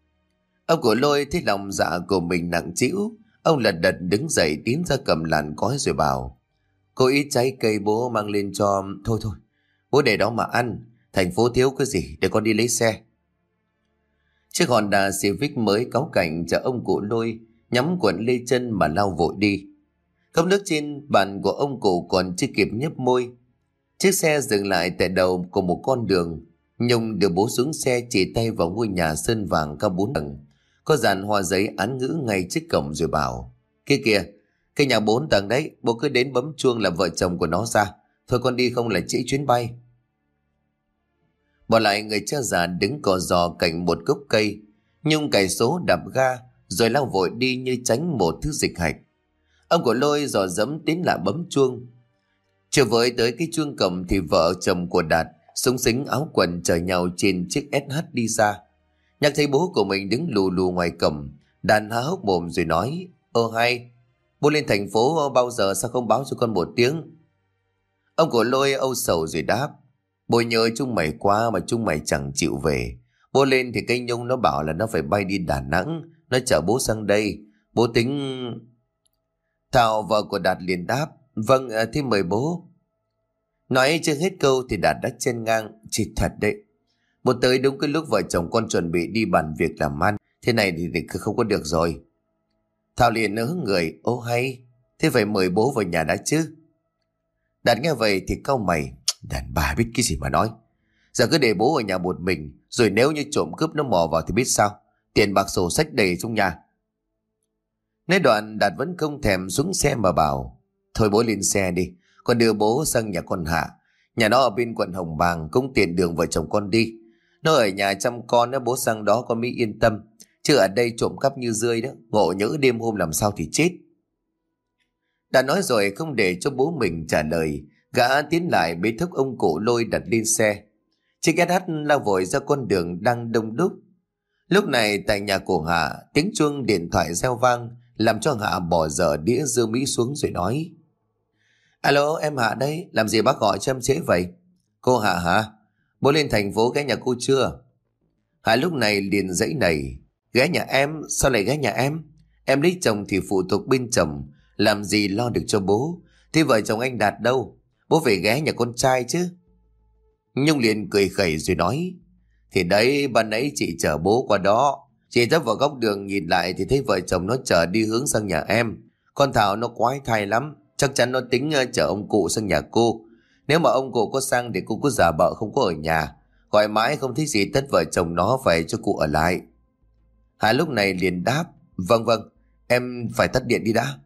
Ông của Lôi thấy lòng dạ của mình nặng trĩu. Ông lật đật đứng dậy tiến ra cầm làn gói rồi bảo: cô ít trái cây bố mang lên cho. Thôi thôi, bố để đó mà ăn, thành phố thiếu cái gì, để con đi lấy xe. Chiếc Honda Civic mới cáu cảnh chờ ông cụ Lôi nhắm quận Lê Chân mà lao vội đi. Cốc nước trên bàn của ông cụ còn chưa kịp nhấp môi, chiếc xe dừng lại tại đầu của một con đường. Nhung đưa bố xuống xe, chỉ tay vào ngôi nhà sơn vàng cao bốn tầng, có dàn hoa giấy án ngữ ngay trước cổng rồi bảo: kia kìa, cái nhà bốn tầng đấy, bố cứ đến bấm chuông là vợ chồng của nó ra. Thôi con đi không là trễ chuyến bay. Bỏ lại người cha già đứng cò giò cạnh một gốc cây. Nhung cài số đạp ga rồi lao vội đi như tránh một thứ dịch hạch. Ông của Lôi dò dẫm tiến lại bấm chuông. Chưa với tới cái chuông cầm thì vợ chồng của Đạt súng xính áo quần chở nhau trên chiếc ét hát đi ra. Nhắc thấy bố của mình đứng lù lù ngoài cổng, Đạt há hốc mồm rồi nói: ơ hay, bố lên thành phố bao giờ, sao không báo cho con một tiếng? Ông của Lôi âu sầu rồi đáp: bố nhớ chúng mày quá mà chúng mày chẳng chịu về. Bố lên thì cây Nhung nó bảo là nó phải bay đi Đà Nẵng, nó chở bố sang đây. Bố tính... Thảo vợ của Đạt liền đáp: vâng, thế mời bố. Nói chưa hết câu thì Đạt đã chen ngang: chỉ thật đấy, bố tới đúng cái lúc vợ chồng con chuẩn bị đi bàn việc làm ăn, thế này thì, thì không có được rồi. Thảo liền nớ người: ô hay, thế phải mời bố vào nhà đã chứ. Đạt nghe vậy thì cau mày: đàn bà biết cái gì mà nói, giờ cứ để bố ở nhà một mình, rồi nếu như trộm cướp nó mò vào thì biết sao? Tiền bạc sổ sách đầy trong nhà. Nói đoạn Đạt vẫn không thèm xuống xe mà bảo: thôi bố lên xe đi, con đưa bố sang nhà con Hạ, nhà nó ở bên quận Hồng Bàng, cũng tiện đường vợ chồng con đi. Nó ở nhà chăm con, bố sang đó con mới yên tâm, chứ ở đây trộm cắp như rươi đó, ngộ nhỡ đêm hôm làm sao thì chết. Đã nói rồi không để cho bố mình trả lời, gã tiến lại bế thốc ông cụ Lôi đặt lên xe. Chiếc ét hát lao vội ra con đường đang đông đúc. Lúc này tại nhà của Hạ, tiếng chuông điện thoại reo vang, làm cho Hạ bỏ dở đĩa dưa Mỹ xuống rồi nói: alo, em Hạ đấy, làm gì bác gọi cho em trễ vậy? Cô Hạ hả? Bố lên thành phố ghé nhà cô chưa? Hạ lúc này liền dãy nảy: ghé nhà em? Sao lại ghé nhà em? Em lấy chồng thì phụ thuộc bên chồng, làm gì lo được cho bố. Thế vợ chồng anh Đạt đâu? Bố phải ghé nhà con trai chứ. Nhung liền cười khẩy rồi nói: thì đấy, ban nãy chị chở bố qua đó, chị thấp vào góc đường nhìn lại thì thấy vợ chồng nó chở đi hướng sang nhà em. Con Thảo nó quái thai lắm, chắc chắn nó tính chở ông cụ sang nhà cô. Nếu mà ông cụ có sang thì cô cứ giả vợ không có ở nhà, gọi mãi không thấy gì, tất vợ chồng nó phải cho cụ ở lại. Hà lúc này liền đáp: vâng vâng, em phải tắt điện đi đã.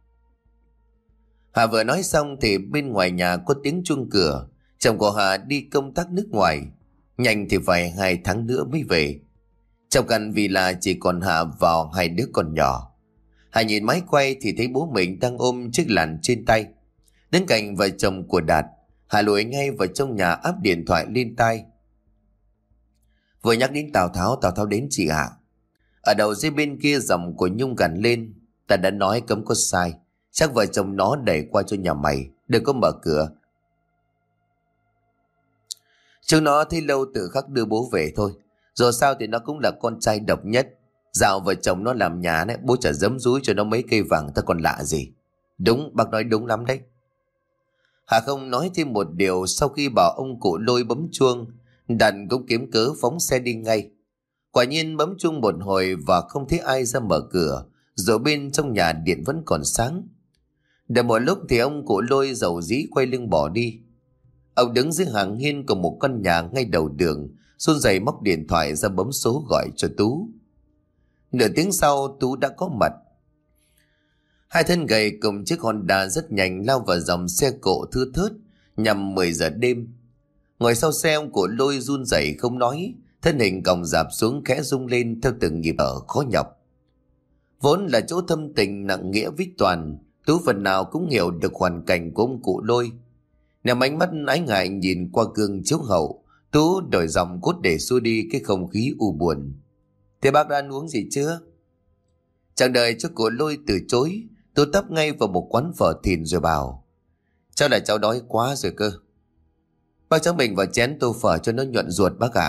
Hà vừa nói xong thì bên ngoài nhà có tiếng chuông cửa. Chồng của Hà đi công tác nước ngoài, nhanh thì phải hai tháng nữa mới về. Trong căn villa chỉ còn Hà vào hai đứa con nhỏ. Hà nhìn máy quay thì thấy bố mình đang ôm chiếc làn trên tay, đứng cạnh vợ chồng của Đạt. Hà lùi ngay vào trong nhà áp điện thoại lên tai. Vừa nhắc đến Tào Tháo, Tào Tháo đến chị ạ. Ở đầu dưới bên kia giọng của Nhung gằn lên. Ta đã nói cấm có sai. Chắc vợ chồng nó đẩy qua cho nhà mày. Đừng có mở cửa. Chúng nó thấy lâu tự khắc đưa bố về thôi. Dù sao thì nó cũng là con trai độc nhất. Dạo vợ chồng nó làm nhà này, bố chả giấm dúi cho nó mấy cây vàng, ta còn lạ gì. Đúng, bác nói đúng lắm đấy. Hà không nói thêm một điều. Sau khi bảo ông cụ Lôi bấm chuông, Đàn cũng kiếm cớ phóng xe đi ngay. Quả nhiên bấm chuông một hồi và không thấy ai ra mở cửa, rồi bên trong nhà điện vẫn còn sáng. Đợi một lúc thì ông cụ Lôi dầu dĩ quay lưng bỏ đi. Ông đứng dưới hàng hiên của một căn nhà ngay đầu đường, run rẩy móc điện thoại ra bấm số gọi cho Tú. Nửa tiếng sau Tú đã có mặt. Hai thân gầy cùng chiếc Honda rất nhanh lao vào dòng xe cộ thưa thớt nhằm mười giờ đêm. Ngồi sau xe, ông cụ Lôi run rẩy không nói, thân hình còng rạp xuống khẽ rung lên theo từng nhịp thở khó nhọc. Vốn là chỗ thâm tình nặng nghĩa với Toàn, Tú phần nào cũng hiểu được hoàn cảnh của ông cụ Lôi. Ném ánh mắt ái ngại nhìn qua gương chiếu hậu, Tú đổi giọng cốt để xua đi cái không khí u buồn. Thế bác đã ăn uống gì chưa? Chẳng đợi cho cụ Lôi từ chối, Tú tấp ngay vào một quán phở thìn rồi bảo: Cháu là cháu đói quá rồi cơ. Bác cho mình vào chén tô phở cho nó nhuận ruột bác ạ.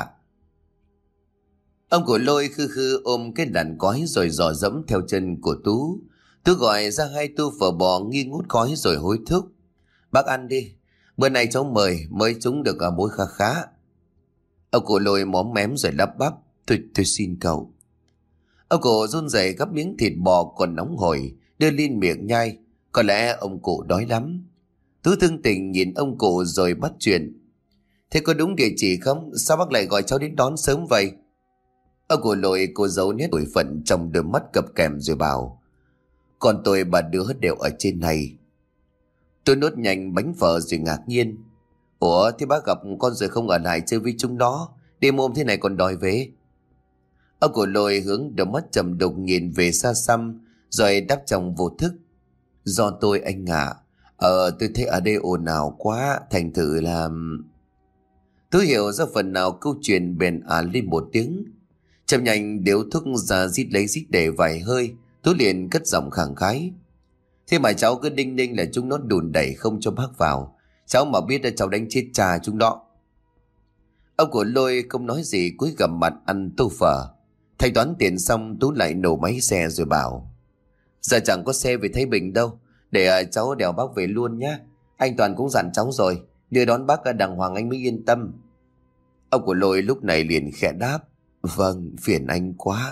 Ông cụ Lôi khư khư ôm cái làn cói rồi dò dẫm theo chân của Tú. Tú gọi ra hai tô phở bò nghi ngút khói rồi hối thúc: Bác ăn đi, bữa nay cháu mời mới trúng được ở mối khá khá. Ông cụ Lôi móm mém rồi lắp bắp: Tôi, tôi xin cậu. Ông cụ run rẩy gắp miếng thịt bò còn nóng hổi đưa lên miệng nhai. Có lẽ ông cụ đói lắm. Tú thương tình nhìn ông cụ rồi bắt chuyện: Thế có đúng địa chỉ không? Sao bác lại gọi cháu đến đón sớm vậy? Ông cụ Lôi cô giấu nét tủi phận trong đôi mắt cập kèm rồi bảo: Còn tôi bà đứa đều ở trên này. Tôi nuốt nhanh bánh phở rồi ngạc nhiên: Ủa thế bác gặp con rồi không ở lại chơi với chúng nó? Đêm hôm thế này còn đòi về? Ông cụ Lôi hướng đôi mắt trầm đục nhìn về xa xăm rồi đáp trong vô thức: Do tôi anh ạ. À. Ờ tôi thấy ở đây ồn ào quá, thành thử làm... Tôi hiểu ra phần nào câu chuyện, bèn à lên một tiếng. Chậm nhanh điếu thuốc ra rít lấy rít để vài hơi, tôi liền cất giọng khẳng khái: Thế mà cháu cứ đinh ninh là chúng nó đùn đẩy không cho bác vào. Cháu mà biết là cháu đánh chết cha chúng đó. Ông của Lôi không nói gì, cúi gằm mặt ăn tô phở. Thanh toán tiền xong, Tú lại nổ máy xe rồi bảo: Giờ chẳng có xe về Thái Bình đâu, để uh, cháu đèo bác về luôn nhé. Anh Toàn cũng dặn cháu rồi, đưa đón bác ở đàng hoàng anh mới yên tâm. Ông của Lôi lúc này liền khẽ đáp: Vâng, phiền anh quá.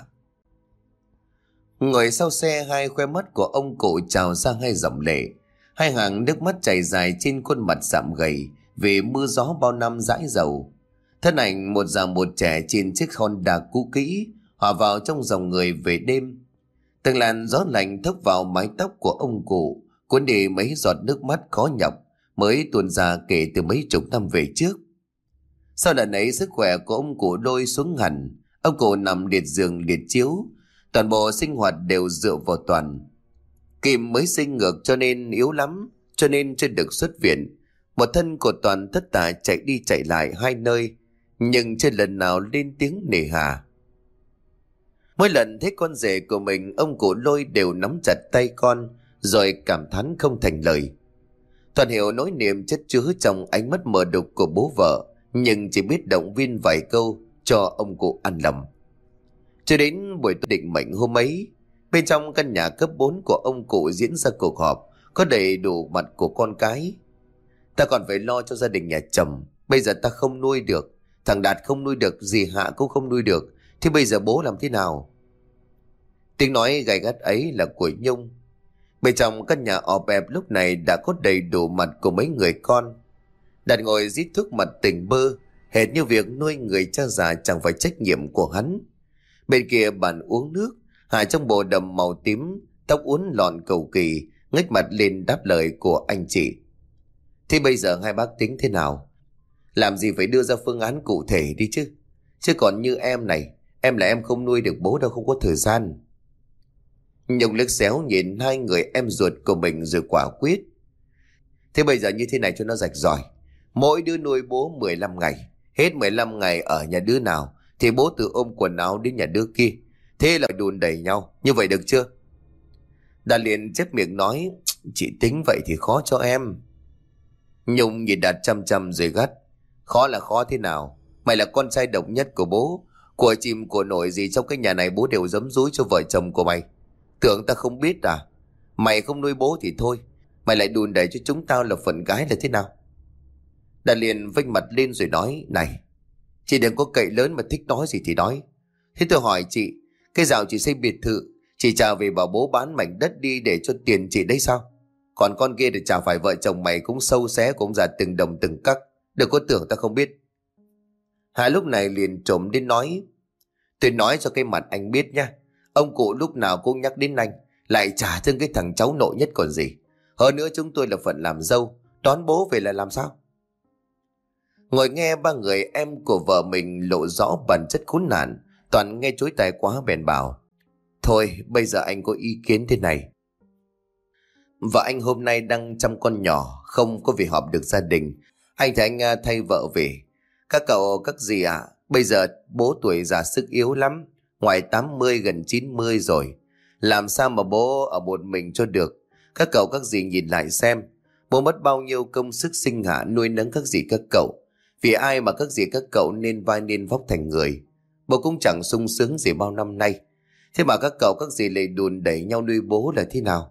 Ngồi sau xe, hai khóe mắt của ông cụ trào ra hai dòng lệ. Hai hàng nước mắt chảy dài trên khuôn mặt sạm gầy vì mưa gió bao năm dãi dầu. Thân ảnh một già một trẻ trên chiếc Honda cũ kỹ hòa vào trong dòng người về đêm. Từng làn gió lạnh thốc vào mái tóc của ông cụ, cuốn đi mấy giọt nước mắt khó nhọc mới tuôn ra kể từ mấy chục năm về trước. Sau lần ấy sức khỏe của ông cụ Lôi xuống hẳn. Ông cụ nằm liệt giường liệt chiếu, toàn bộ sinh hoạt đều dựa vào Toàn. Kim mới sinh ngược cho nên yếu lắm, cho nên chưa được xuất viện. Một thân của Toàn tất tả chạy đi chạy lại hai nơi, nhưng chưa lần nào lên tiếng nề hà. Mỗi lần thấy con rể của mình, ông cụ Lôi đều nắm chặt tay con rồi cảm thán không thành lời. Toàn hiểu nỗi niềm chất chứa trong ánh mắt mờ đục của bố vợ, nhưng chỉ biết động viên vài câu cho ông cụ an lòng. Cho đến buổi tối định mệnh hôm ấy, bên trong căn nhà cấp bốn của ông cụ diễn ra cuộc họp có đầy đủ mặt của con cái. Ta còn phải lo cho gia đình nhà chồng. Bây giờ ta không nuôi được, thằng Đạt không nuôi được, dì Hạ cũng không nuôi được, thì bây giờ bố làm thế nào? Tiếng nói gay gắt ấy là của Nhung. Bên trong căn nhà ọp ẹp lúc này đã có đầy đủ mặt của mấy người con. Đạt ngồi rít thuốc mặt tỉnh bơ, hệt như việc nuôi người cha già chẳng phải trách nhiệm của hắn. Bên kia bàn uống nước, Hà trong bộ đầm màu tím, tóc uốn lọn cầu kỳ, ngếch mặt lên đáp lời của anh chị. Thế bây giờ hai bác tính thế nào? Làm gì phải đưa ra phương án cụ thể đi chứ. Chứ còn như em này, em là em không nuôi được bố đâu, không có thời gian. Nhung liếc xéo nhìn hai người em ruột của mình rồi quả quyết. Thế bây giờ như thế này cho nó rạch ròi. Mỗi đứa nuôi bố mười lăm ngày. Hết mười lăm ngày ở nhà đứa nào thì bố tự ôm quần áo đến nhà đứa kia. Thế là đùn đẩy nhau. Như vậy được chưa? Đạt liền chép miệng nói, chị tính vậy thì khó cho em. Nhung nhìn Đạt chăm chăm rồi gắt, khó là khó thế nào? Mày là con trai độc nhất của bố, của chim của nội gì trong cái nhà này bố đều giấm dúi cho vợ chồng của mày. Tưởng ta không biết à? Mày không nuôi bố thì thôi, mày lại đùn đẩy cho chúng tao là phận gái là thế nào? Đạt liền vênh mặt lên rồi nói, này, chị đừng có cậy lớn mà thích nói gì thì nói. Thế tôi hỏi chị, cái dạo chị xây biệt thự, chị trả về bảo bố bán mảnh đất đi để cho tiền chị đấy sao? Còn con kia thì chả phải vợ chồng mày cũng sâu xé cũng ra từng đồng từng cắc. Đừng có tưởng ta không biết. Hà lúc này liền trộm đến nói, tôi nói cho cái mặt anh biết nha, ông cụ lúc nào cũng nhắc đến anh, lại trả thương cái thằng cháu nội nhất còn gì. Hơn nữa chúng tôi là phận làm dâu, đón bố về là làm sao? Ngồi nghe ba người em của vợ mình lộ rõ bản chất khốn nạn, Toàn nghe chối tai quá bèn bảo, thôi bây giờ anh có ý kiến thế này. Vợ anh hôm nay đang chăm con nhỏ, không có về họp được gia đình. Anh thì anh à, thay vợ về. Các cậu các dì ạ, à, bây giờ bố tuổi già sức yếu lắm, ngoài tám mươi gần chín mươi rồi. Làm sao mà bố ở một mình cho được? Các cậu các dì nhìn lại xem, bố mất bao nhiêu công sức sinh hạ nuôi nấng các dì các cậu. Vì ai mà các dì các cậu nên vai nên vóc thành người. Bố cũng chẳng sung sướng gì bao năm nay. Thế mà các cậu các dì lại đùn đẩy nhau nuôi bố là thế nào?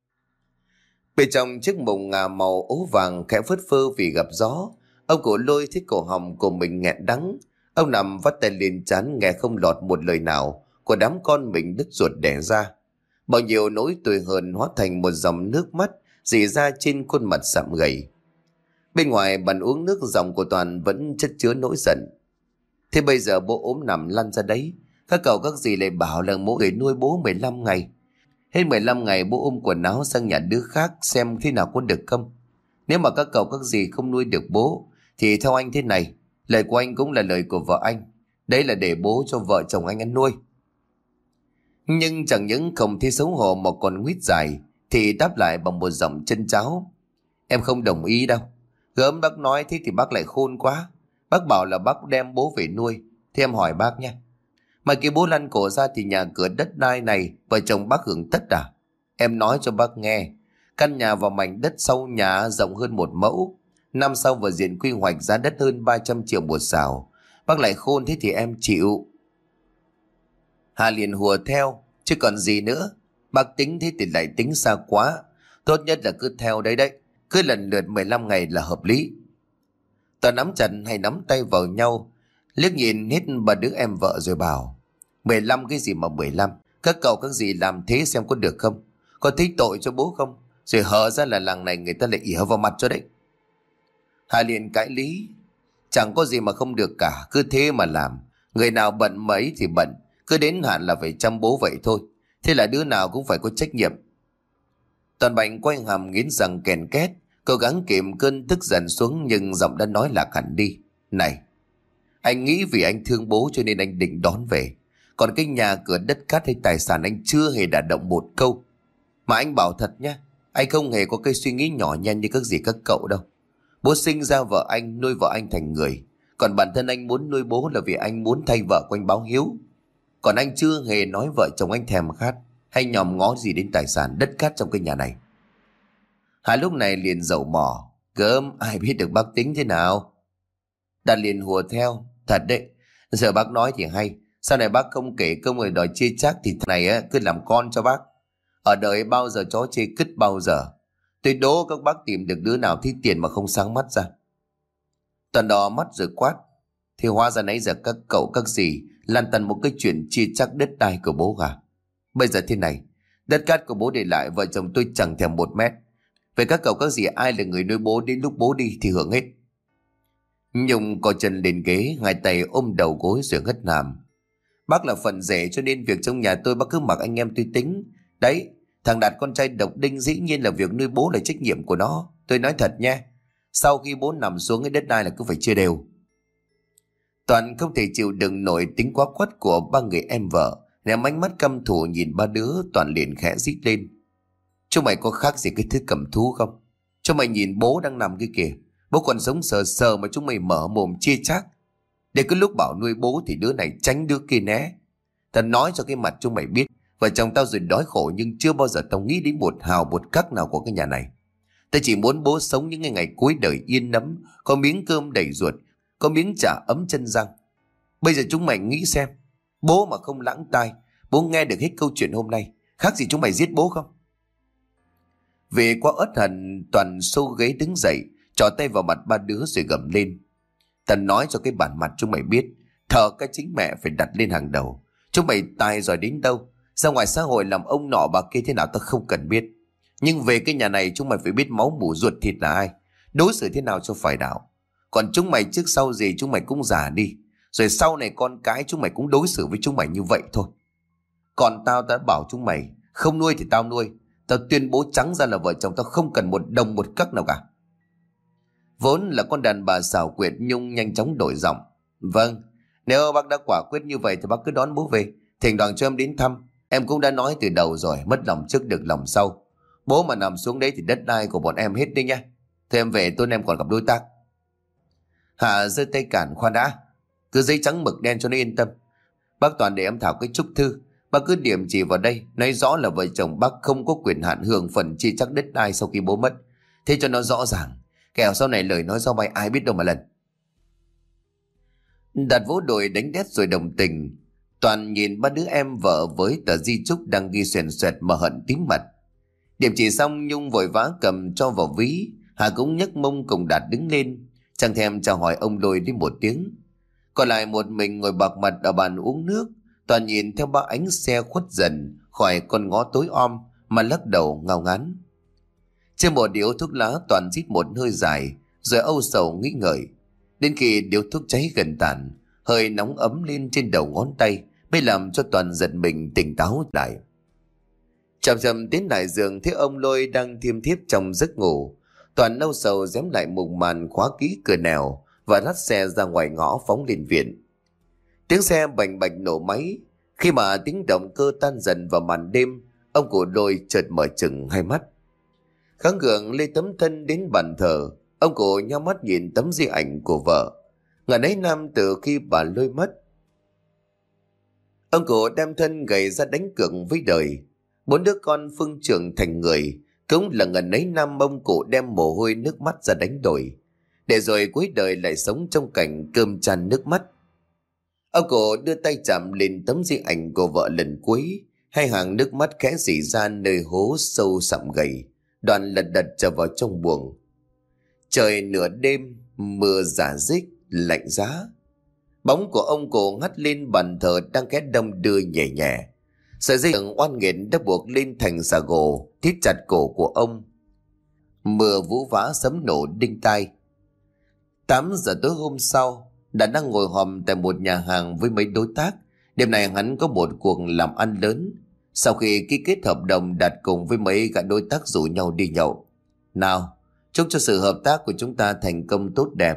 Bên trong chiếc mùng ngà màu ố vàng khẽ phất phơ vì gặp gió, ông cụ Lôi thấy cổ họng của mình nghẹn đắng. Ông nằm vắt tay lên trán nghe không lọt một lời nào của đám con mình đứt ruột đẻ ra. Bao nhiêu nỗi tủi hờn hóa thành một dòng nước mắt rỉ ra trên khuôn mặt sạm gầy. Bên ngoài bàn uống nước dòng của Toàn vẫn chất chứa nỗi giận. Thế bây giờ bố ốm nằm lăn ra đấy, các cậu các dì lại bảo là mỗi người nuôi bố mười lăm ngày. Hết mười lăm ngày bố ôm quần áo sang nhà đứa khác xem thế nào có được không. Nếu mà các cậu các dì không nuôi được bố thì theo anh thế này, lời của anh cũng là lời của vợ anh. Đấy là để bố cho vợ chồng anh ăn nuôi. Nhưng chẳng những không thấy xấu hổ mà còn nguyết dài thì đáp lại bằng một giọng chân cháo, em không đồng ý đâu. Gớm bác nói thế thì bác lại khôn quá. Bác bảo là bác đem bố về nuôi. Thế em hỏi bác nha, mà cái bố lăn cổ ra thì nhà cửa đất đai này vợ chồng bác hưởng tất à? Em nói cho bác nghe, căn nhà và mảnh đất sau nhà rộng hơn một mẫu, năm sau vào diện quy hoạch giá đất hơn ba trăm triệu một sào. Bác lại khôn thế thì em chịu. Hà liền hùa theo, chứ còn gì nữa. Bác tính thế thì lại tính xa quá. Tốt nhất là cứ theo đấy đấy, cứ lần lượt mười lăm ngày là hợp lý. Toàn nắm chặt hay nắm tay vào nhau, liếc nhìn hết ba đứa em vợ rồi bảo, mười lăm cái gì mà mười lăm, các cậu các dì làm thế xem có được không? Có thích tội cho bố không? Rồi hở ra là làng này người ta lại ỉa vào mặt cho đấy. Hà liền cãi lý, chẳng có gì mà không được cả, cứ thế mà làm. Người nào bận mấy thì bận, cứ đến hạn là phải chăm bố vậy thôi. Thế là đứa nào cũng phải có trách nhiệm. Toàn Bành quay hàm nghiến răng kèn két, cố gắng kìm cơn tức giận xuống nhưng giọng đã nói lạc hẳn đi. Này, anh nghĩ vì anh thương bố cho nên anh định đón về. Còn cái nhà cửa đất cát hay tài sản anh chưa hề đả động một câu. Mà anh bảo thật nhá, anh không hề có cái suy nghĩ nhỏ nhen như các dì các cậu đâu. Bố sinh ra vợ anh, nuôi vợ anh thành người. Còn bản thân anh muốn nuôi bố là vì anh muốn thay vợ của anh báo hiếu. Còn anh chưa hề nói vợ chồng anh thèm khát hay nhòm ngó gì đến tài sản đất cát trong cái nhà này. Hà lúc này liền dậu mỏ, gớm ai biết được bác tính thế nào. Đạt liền hùa theo, thật đấy, giờ bác nói thì hay, sau này bác không kể công người đòi chia chác thì thằng này á, cứ làm con cho bác. Ở đời bao giờ chó chê cứt bao giờ. Tôi đố các bác tìm được đứa nào thi tiền mà không sáng mắt ra. Toàn đỏ mắt rồi quát, thì hóa ra nãy giờ các cậu các dì lan tăn một cái chuyện chia chác đất đai của bố à? Bây giờ thế này, đất cát của bố để lại vợ chồng tôi chẳng thèm một mét. Vậy các cậu các dì ai là người nuôi bố đến lúc bố đi thì hưởng hết. Nhung co chân lên ghế, hai tay ôm đầu gối rồi ngất hàm. Bác là phận rể cho nên việc trong nhà tôi bác cứ mặc anh em tôi tính. Đấy, thằng Đạt con trai độc đinh dĩ nhiên là việc nuôi bố là trách nhiệm của nó. Tôi nói thật nha, sau khi bố nằm xuống cái đất đai là cứ phải chia đều. Toàn không thể chịu đựng nổi tính quá quắt của ba người em vợ, ném ánh mắt căm thù nhìn ba đứa. Toàn liền khẽ rít lên, chúng mày có khác gì cái thứ cầm thú không? Chúng mày nhìn bố đang nằm kia kìa, Bố còn sống sờ sờ mà chúng mày mở mồm chia chác. Để cứ lúc bảo nuôi bố thì đứa này tránh đứa kia né. Tao nói cho cái mặt chúng mày biết, vợ chồng tao rồi đói khổ nhưng chưa bao giờ tao nghĩ đến một hào một cắc nào của cái nhà này. Tao chỉ muốn bố sống những ngày, ngày cuối đời yên nấm, có miếng cơm đầy ruột, có miếng chả ấm chân răng. Bây giờ chúng mày nghĩ xem, bố mà không lãng tai, bố nghe được hết câu chuyện hôm nay, khác gì chúng mày giết bố không? Vì quá ớt hận, Toàn xô ghế đứng dậy, trỏ tay vào mặt ba đứa rồi gầm lên. Tao nói cho cái bản mặt chúng mày biết, thờ cái chính mẹ phải đặt lên hàng đầu. Chúng mày tài giỏi đến đâu, ra ngoài xã hội làm ông nọ bà kia thế nào tao không cần biết. Nhưng về cái nhà này chúng mày phải biết máu mủ ruột thịt là ai, đối xử thế nào cho phải đạo. Còn chúng mày trước sau gì chúng mày cũng già đi, rồi sau này con cái chúng mày cũng đối xử với chúng mày như vậy thôi. Còn tao đã bảo chúng mày, không nuôi thì tao nuôi. Tao tuyên bố trắng ra là vợ chồng tao không cần một đồng một cắc nào cả. Vốn là con đàn bà xảo quyệt, Nhung nhanh chóng đổi giọng. Vâng, nếu bác đã quả quyết như vậy thì bác cứ đón bố về, thỉnh thoảng cho em đến thăm. Em cũng đã nói từ đầu rồi, mất lòng trước được lòng sau. Bố mà nằm xuống đấy thì đất đai của bọn em hết đi nha. Thôi em về, tôi em còn gặp đối tác. Hà giơ tay cản. Khoan đã, cứ giấy trắng mực đen cho nó yên tâm. Bác Toàn để em thảo cái chúc thư, bác cứ điểm chỉ vào đây, nói rõ là vợ chồng bác không có quyền hạn hưởng phần chia chắc đất đai sau khi bố mất. Thế cho nó rõ ràng, kẻo sau này lời nói do bay ai biết đâu mà lần. Đạt vỗ đùi đánh đét rồi đồng tình. Toàn nhìn ba đứa em vợ với tờ di chúc đang ghi xoèn xoẹt mà hận tím mặt. Điểm chỉ xong, Nhung vội vã cầm cho vào ví. Hà cũng nhấc mông cùng Đạt đứng lên, chẳng thèm chào hỏi ông Lôi đi một tiếng. Còn lại một mình ngồi bạc mặt ở bàn uống nước. Toàn nhìn theo ba ánh xe khuất dần khỏi con ngõ tối om mà lắc đầu ngao ngán. Trên một điếu thuốc lá, Toàn rít một hơi dài rồi âu sầu nghĩ ngợi. Đến khi điếu thuốc cháy gần tàn, hơi nóng ấm lên trên đầu ngón tay mới làm cho Toàn giật mình tỉnh táo lại. Chậm chậm tiến lại giường, thấy ông Lôi đang thiêm thiếp trong giấc ngủ. Toàn âu sầu giếm lại mùng màn, khóa kỹ cửa nẻo và dắt xe ra ngoài ngõ phóng lên viện. Tiếng xe bành bạch nổ máy. Khi mà tiếng động cơ tan dần vào màn đêm, ông cụ Lôi chợt mở chừng hai mắt. Kháng gượng lê tấm thân đến bàn thờ, ông cụ nhắm mắt nhìn tấm di ảnh của vợ. Ngần ấy năm từ khi bà Lôi mất, ông cụ đem thân gầy ra đánh cược với đời. Bốn đứa con phương trưởng thành người, cũng là ngần ấy năm ông cụ đem mồ hôi nước mắt ra đánh đổi, để rồi cuối đời lại sống trong cảnh cơm chan nước mắt. Ông cụ đưa tay chạm lên tấm di ảnh của vợ lần cuối, hai hàng nước mắt khẽ rỉ ra nơi hố sâu sậm gầy, đoàn lật đật trở vào trong buồng. Trời nửa đêm, mưa rả rích, lạnh giá. Bóng của ông cụ ngắt lên bàn thờ đang khẽ đông đưa nhẹ nhẹ. Sợi dây thừng oan nghiệt đã buộc lên thành xà gồ, thít chặt cổ của ông. Mưa vũ vã sấm nổ đinh tai. Tám giờ tối hôm sau, Đạt đang ngồi hòm tại một nhà hàng với mấy đối tác. Đêm này hắn có một cuộc làm ăn lớn. Sau khi ký kết hợp đồng, Đạt cùng với mấy gã đối tác rủ nhau đi nhậu. Nào, chúc cho sự hợp tác của chúng ta thành công tốt đẹp.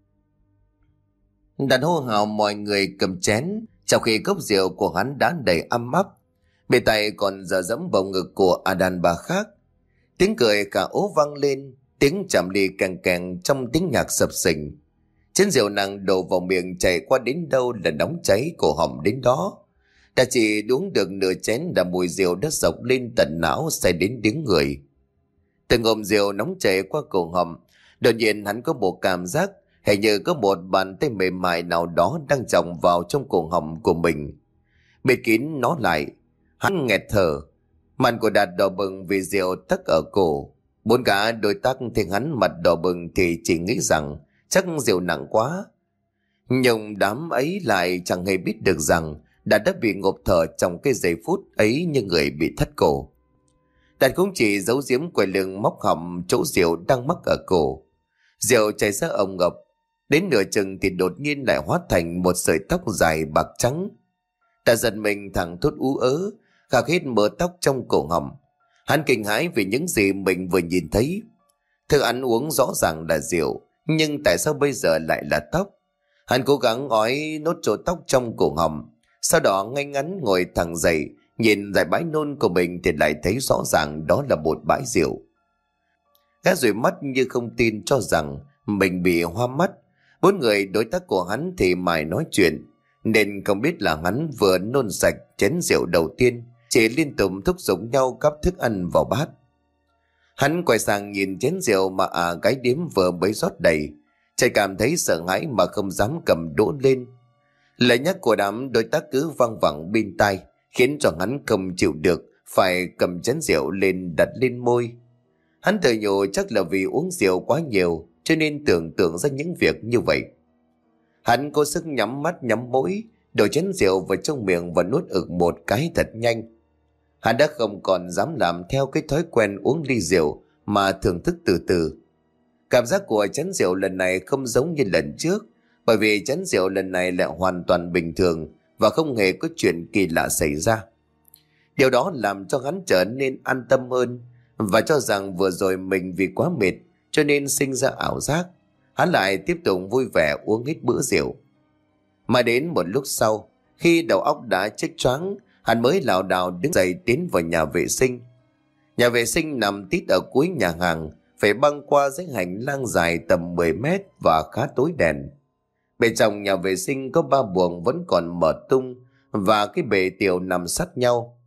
Đạt hô hào mọi người cầm chén, trong khi cốc rượu của hắn đã đầy âm ắp. Bề tay còn dở dẫm vào ngực của à đàn bà khác. Tiếng cười cả ố vang lên, tiếng chạm ly càng càng trong tiếng nhạc sập sình. Chén rượu nặng đổ vào miệng chảy qua đến đâu là nóng cháy cổ họng đến đó. Ta chỉ uống được nửa chén đã mùi rượu đã sộc lên tận não, say đến tiếng người. Từng ngụm rượu nóng chảy qua cổ họng, đột nhiên hắn có một cảm giác hình như có một bàn tay mềm mại nào đó đang chồng vào trong cổ họng của mình. Bịt kín nó lại, hắn nghẹt thở. Mặt của Đạt đỏ bừng vì rượu tắc ở cổ. Bốn cả đối tác thấy hắn mặt đỏ bừng thì chỉ nghĩ rằng chắc rượu nặng quá. Nhưng đám ấy lại chẳng hề biết được rằng Đạt đã bị ngộp thở trong cái giây phút ấy như người bị thắt cổ. Đạt cũng chỉ giấu giếm quay lưng móc họng chỗ rượu đang mắc ở cổ. Rượu chảy ra ồng ngập, đến nửa chừng thì đột nhiên lại hóa thành một sợi tóc dài bạc trắng. Ta giật mình thẳng thốt ú ớ, khạc hết mớ tóc trong cổ họng. Hắn kinh hãi vì những gì mình vừa nhìn thấy. Thức ăn uống rõ ràng là rượu, nhưng tại sao bây giờ lại là tóc? Hắn cố gắng ói nốt chỗ tóc trong cổ họng, sau đó ngay ngắn ngồi thẳng dậy, nhìn dải bãi nôn của mình thì lại thấy rõ ràng đó là một bãi rượu. Gã dụi mắt như không tin cho rằng mình bị hoa mắt. Bốn người đối tác của hắn thì mải nói chuyện, nên không biết là hắn vừa nôn sạch chén rượu đầu tiên, chỉ liên tục thúc giục nhau cắp thức ăn vào bát. Hắn quay sang nhìn chén rượu mà à gái điếm vừa mới rót đầy, chợt cảm thấy sợ hãi mà không dám cầm đũa lên. Lời nhắc của đám đối tác cứ văng vẳng bên tai, khiến cho hắn không chịu được, phải cầm chén rượu lên đặt lên môi. Hắn tự nhủ chắc là vì uống rượu quá nhiều, cho nên tưởng tượng ra những việc như vậy. Hắn cố sức nhắm mắt nhắm mũi, đổ chén rượu vào trong miệng và nuốt ực một cái thật nhanh. Hắn đã không còn dám làm theo cái thói quen uống ly rượu mà thưởng thức từ từ. Cảm giác của chén rượu lần này không giống như lần trước, bởi vì chén rượu lần này lại hoàn toàn bình thường và không hề có chuyện kỳ lạ xảy ra. Điều đó làm cho hắn trở nên an tâm hơn và cho rằng vừa rồi mình vì quá mệt cho nên sinh ra ảo giác. Hắn lại tiếp tục vui vẻ uống hết bữa rượu. Mà đến một lúc sau, khi đầu óc đã chết choáng, hắn mới lảo đảo đứng dậy tiến vào nhà vệ sinh. Nhà vệ sinh nằm tít ở cuối nhà hàng, phải băng qua dãy hành lang dài tầm mười mét và khá tối đèn. Bên trong nhà vệ sinh có ba buồng vẫn còn mở tung và cái bể tiểu nằm sát nhau.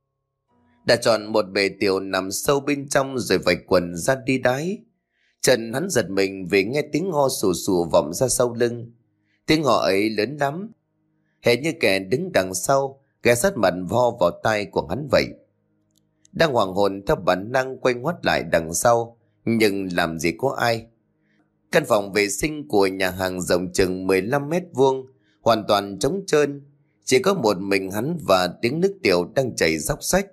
Đã chọn một bể tiểu nằm sâu bên trong rồi vạch quần ra đi đáy. Trần hắn giật mình vì nghe tiếng ho sù sù vọng ra sau lưng. Tiếng ho ấy lớn lắm, hệt như kẻ đứng đằng sau ghé sát mặt ho vào tai của hắn vậy. Đang hoàng hồn theo bản năng quay ngoắt lại đằng sau, nhưng làm gì có ai. Căn phòng vệ sinh của nhà hàng rộng chừng mười lăm mét vuông, hoàn toàn trống trơn, chỉ có một mình hắn và tiếng nước tiểu đang chảy róc rách.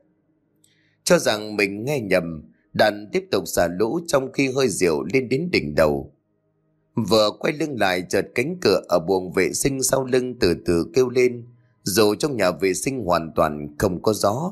Cho rằng mình nghe nhầm, Đàn tiếp tục xả lũ trong khi hơi rượu lên đến đỉnh đầu. Vừa quay lưng lại, chợt cánh cửa ở buồng vệ sinh sau lưng từ từ kêu lên, dù trong nhà vệ sinh hoàn toàn không có gió.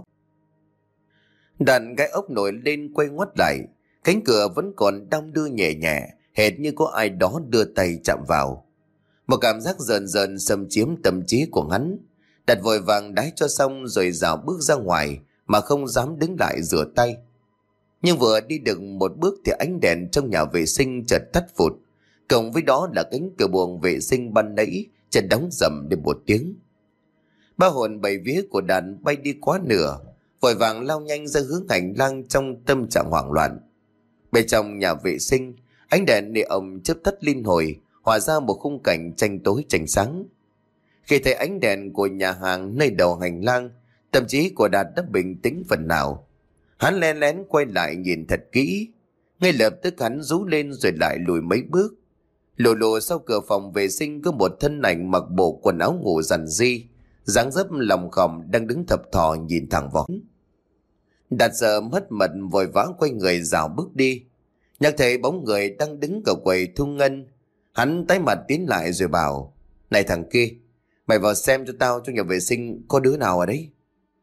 Đàn gai ốc nổi lên quay ngoắt lại, cánh cửa vẫn còn đong đưa nhẹ nhẹ, hệt như có ai đó đưa tay chạm vào. Một cảm giác rờn rờn xâm chiếm tâm trí của hắn. Đặt vội vàng đái cho xong rồi rảo bước ra ngoài mà không dám đứng lại rửa tay. Nhưng vừa đi được một bước thì ánh đèn trong nhà vệ sinh chợt tắt vụt, cộng với đó là cánh cửa buồng vệ sinh ban nãy chợt đóng rầm lên một tiếng. Ba hồn bảy vía của Đàn bay đi quá nửa, vội vàng lao nhanh ra hướng hành lang trong tâm trạng hoảng loạn. Bên trong nhà vệ sinh, ánh đèn neon chớp tắt liên hồi, hòa ra một khung cảnh tranh tối tranh sáng. Khi thấy ánh đèn của nhà hàng nơi đầu hành lang, tâm trí của Đạt đã bình tĩnh phần nào. Hắn lén lén quay lại nhìn thật kỹ, ngay lập tức hắn rú lên rồi lại lùi mấy bước. Lù lù sau cửa phòng vệ sinh có một thân ảnh mặc bộ quần áo ngủ rằn ri, dáng dấp lòng khòm đang đứng thập thò nhìn thẳng vào hắn. Đạt sợ mất mật vội vã quay người rảo bước đi. Nhắc thấy bóng người đang đứng ở quầy thu ngân, hắn tái mặt tiến lại rồi bảo: "Này thằng kia, mày vào xem cho tao trong nhà vệ sinh có đứa nào ở đấy."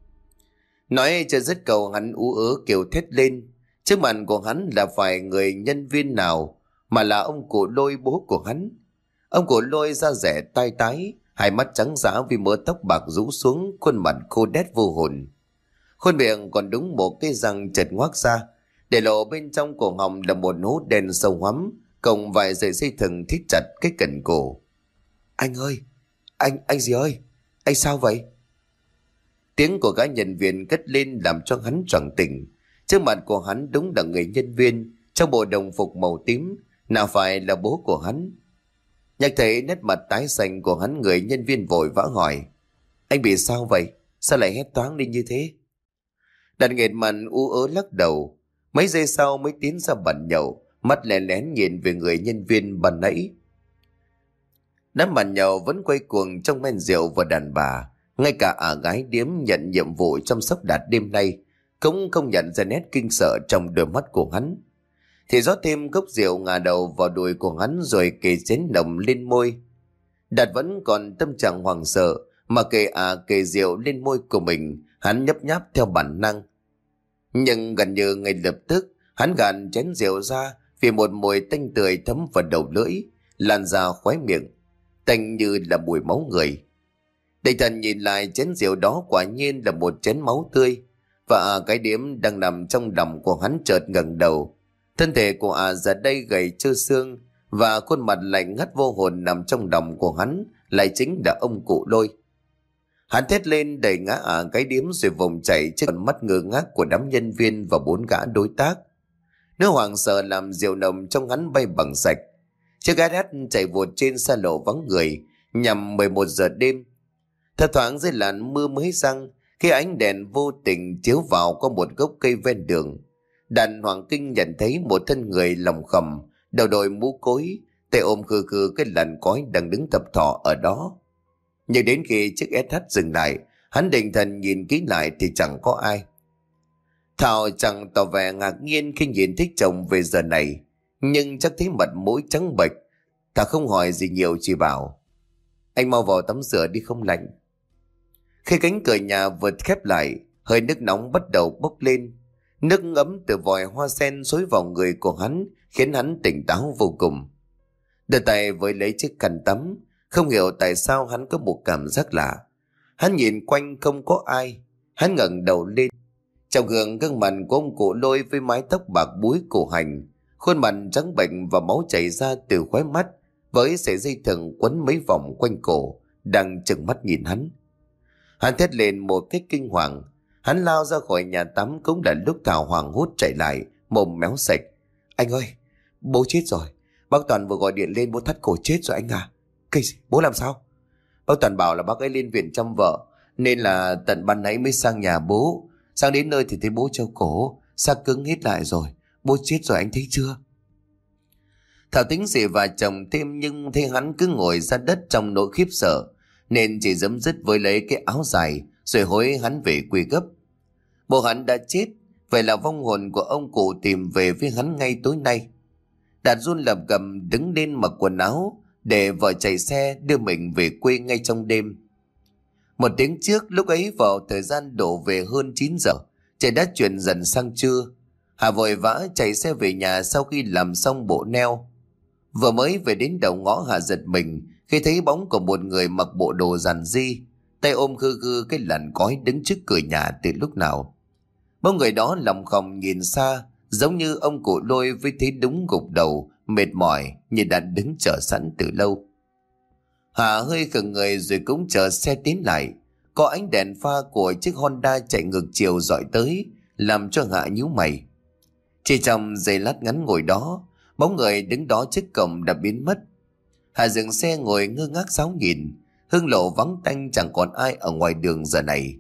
Nói chưa dứt câu, hắn ú ớ kêu thét lên. Trước mặt của hắn là phải người nhân viên nào, mà là ông cụ Lôi, bố của hắn. Ông cụ Lôi da rẻ tai tái, hai mắt trắng dã vì mớ tóc bạc rũ xuống, khuôn mặt khô đét vô hồn. Khuôn miệng còn đúng một cái răng chật ngoác ra, để lộ bên trong cổ họng là một hố đen sâu hoắm, cộng vài sợi dây thừng thít chặt cái cẩn cổ. "Anh ơi, anh, anh gì ơi, anh sao vậy?" Tiếng của gã nhân viên cất lên làm cho hắn choàng tỉnh. Trước mặt của hắn đúng là người nhân viên trong bộ đồng phục màu tím, nào phải là bố của hắn. Nhắc thấy nét mặt tái xanh của hắn, người nhân viên vội vã hỏi: "Anh bị sao vậy? Sao lại hét toáng lên như thế?" Đạt nghệt mặt ú ớ lắc đầu. Mấy giây sau mới tiến ra bàn nhậu, mắt lén lén nhìn về người nhân viên ban nãy. Đám bàn nhậu vẫn quay cuồng trong men rượu và đàn bà. Ngay cả ả gái điếm nhận nhiệm vụ chăm sóc Đạt đêm nay cũng không nhận ra nét kinh sợ trong đôi mắt của hắn. Thì rót thêm cốc rượu ngả đầu vào đùi của hắn rồi kề chén nồng lên môi. Đạt vẫn còn tâm trạng hoảng sợ, mà kề ả kề rượu lên môi của mình, hắn nhấp nháp theo bản năng. Nhưng gần như ngay lập tức, hắn gạn chén rượu ra vì một mùi tanh tưởi thấm vào đầu lưỡi, lan ra khóe miệng, tanh như là mùi máu người. Định thần nhìn lại, chén rượu đó quả nhiên là một chén máu tươi, và cái điếm đang nằm trong lòng của hắn chợt ngẩng đầu. Thân thể của ả giờ đây gầy trơ xương, và khuôn mặt lạnh ngắt vô hồn nằm trong lòng của hắn lại chính là ông cụ Lôi. Hắn thét lên đẩy ngã ả cái điếm rồi vùng chạy trước con mắt ngơ ngác của đám nhân viên và bốn gã đối tác. Nước hoảng sợ làm rượu nồng trong hắn bay bằng sạch. Chiếc ét hát chạy vụt trên xa lộ vắng người nhằm mười một giờ đêm. Thấp thoáng dưới làn mưa mới răng, khi ánh đèn vô tình chiếu vào qua một gốc cây ven đường, đàn Hoàng Kinh nhận thấy một thân người lồng khầm, đầu đội mũ cối, tay ôm khư khư cái làn cói đang đứng tập thọ ở đó. Nhưng đến khi chiếc ét hát dừng lại, hắn định thần nhìn kỹ lại thì chẳng có ai. Thảo chẳng tỏ vẻ ngạc nhiên khi nhìn thấy chồng về giờ này, nhưng chắc thấy mặt mũi trắng bệch. Thảo không hỏi gì nhiều, chỉ bảo: anh mau vào tắm rửa đi, không lạnh. Khi cánh cửa nhà vừa khép lại, hơi nước nóng bắt đầu bốc lên. Nước ấm từ vòi hoa sen xối vào người của hắn khiến hắn tỉnh táo vô cùng. Đưa tay với lấy chiếc khăn tắm, không hiểu tại sao hắn có một cảm giác lạ. Hắn nhìn quanh không có ai. Hắn ngẩng đầu lên. Trong gương gương mặt của ông cụ Lôi với mái tóc bạc búi cổ hành, khuôn mặt trắng bệch và máu chảy ra từ khóe mắt, với sợi dây thừng quấn mấy vòng quanh cổ, đang trừng mắt nhìn hắn. Hắn thét lên một cách kinh hoàng. Hắn lao ra khỏi nhà tắm cũng là lúc Thảo hoảng hốt chạy lại, mồm méo sạch: anh ơi, bố chết rồi. Bác Toàn vừa gọi điện lên, bố thắt cổ chết rồi anh à. Cái gì? Bố làm sao? Bác Toàn bảo là bác ấy lên viện chăm vợ, nên là tận ban nãy mới sang nhà bố. Sang đến nơi thì thấy bố treo cổ, xác cứng hết lại rồi. Bố chết rồi, anh thấy chưa? Thảo tính gì và chồng thêm, nhưng thấy hắn cứ ngồi ra đất trong nỗi khiếp sợ, nên chỉ giấm dứt với lấy cái áo dài rồi hối hắn về quê gấp. Bố hắn đã chết, vậy là vong hồn của ông cụ tìm về với hắn ngay tối nay. Đạt run lập cập đứng lên mặc quần áo để vợ chạy xe đưa mình về quê ngay trong đêm. Một tiếng trước, lúc ấy vào thời gian đổ về hơn chín giờ, trời đã chuyển dần sang trưa. Hà vội vã chạy xe về nhà sau khi làm xong bộ neo. Vừa mới về đến đầu ngõ, Hà giật mình khi thấy bóng của một người mặc bộ đồ giản dị, tay ôm khư khư cái làn cói đứng trước cửa nhà từ lúc nào. Bóng người đó lòng khòng nhìn xa, giống như ông cụ Lôi với thế đúng gục đầu, mệt mỏi như đã đứng chờ sẵn từ lâu. Hà hơi khựng người rồi cũng chờ xe tiến lại. Có ánh đèn pha của chiếc Honda chạy ngược chiều dọi tới, làm cho Hà nhíu mày. Chỉ trong giây lát ngắn ngồi đó, bóng người đứng đó trước cổng đã biến mất. Hà dừng xe ngồi ngơ ngác sáo nhìn. Hương lộ vắng tanh, chẳng còn ai ở ngoài đường giờ này.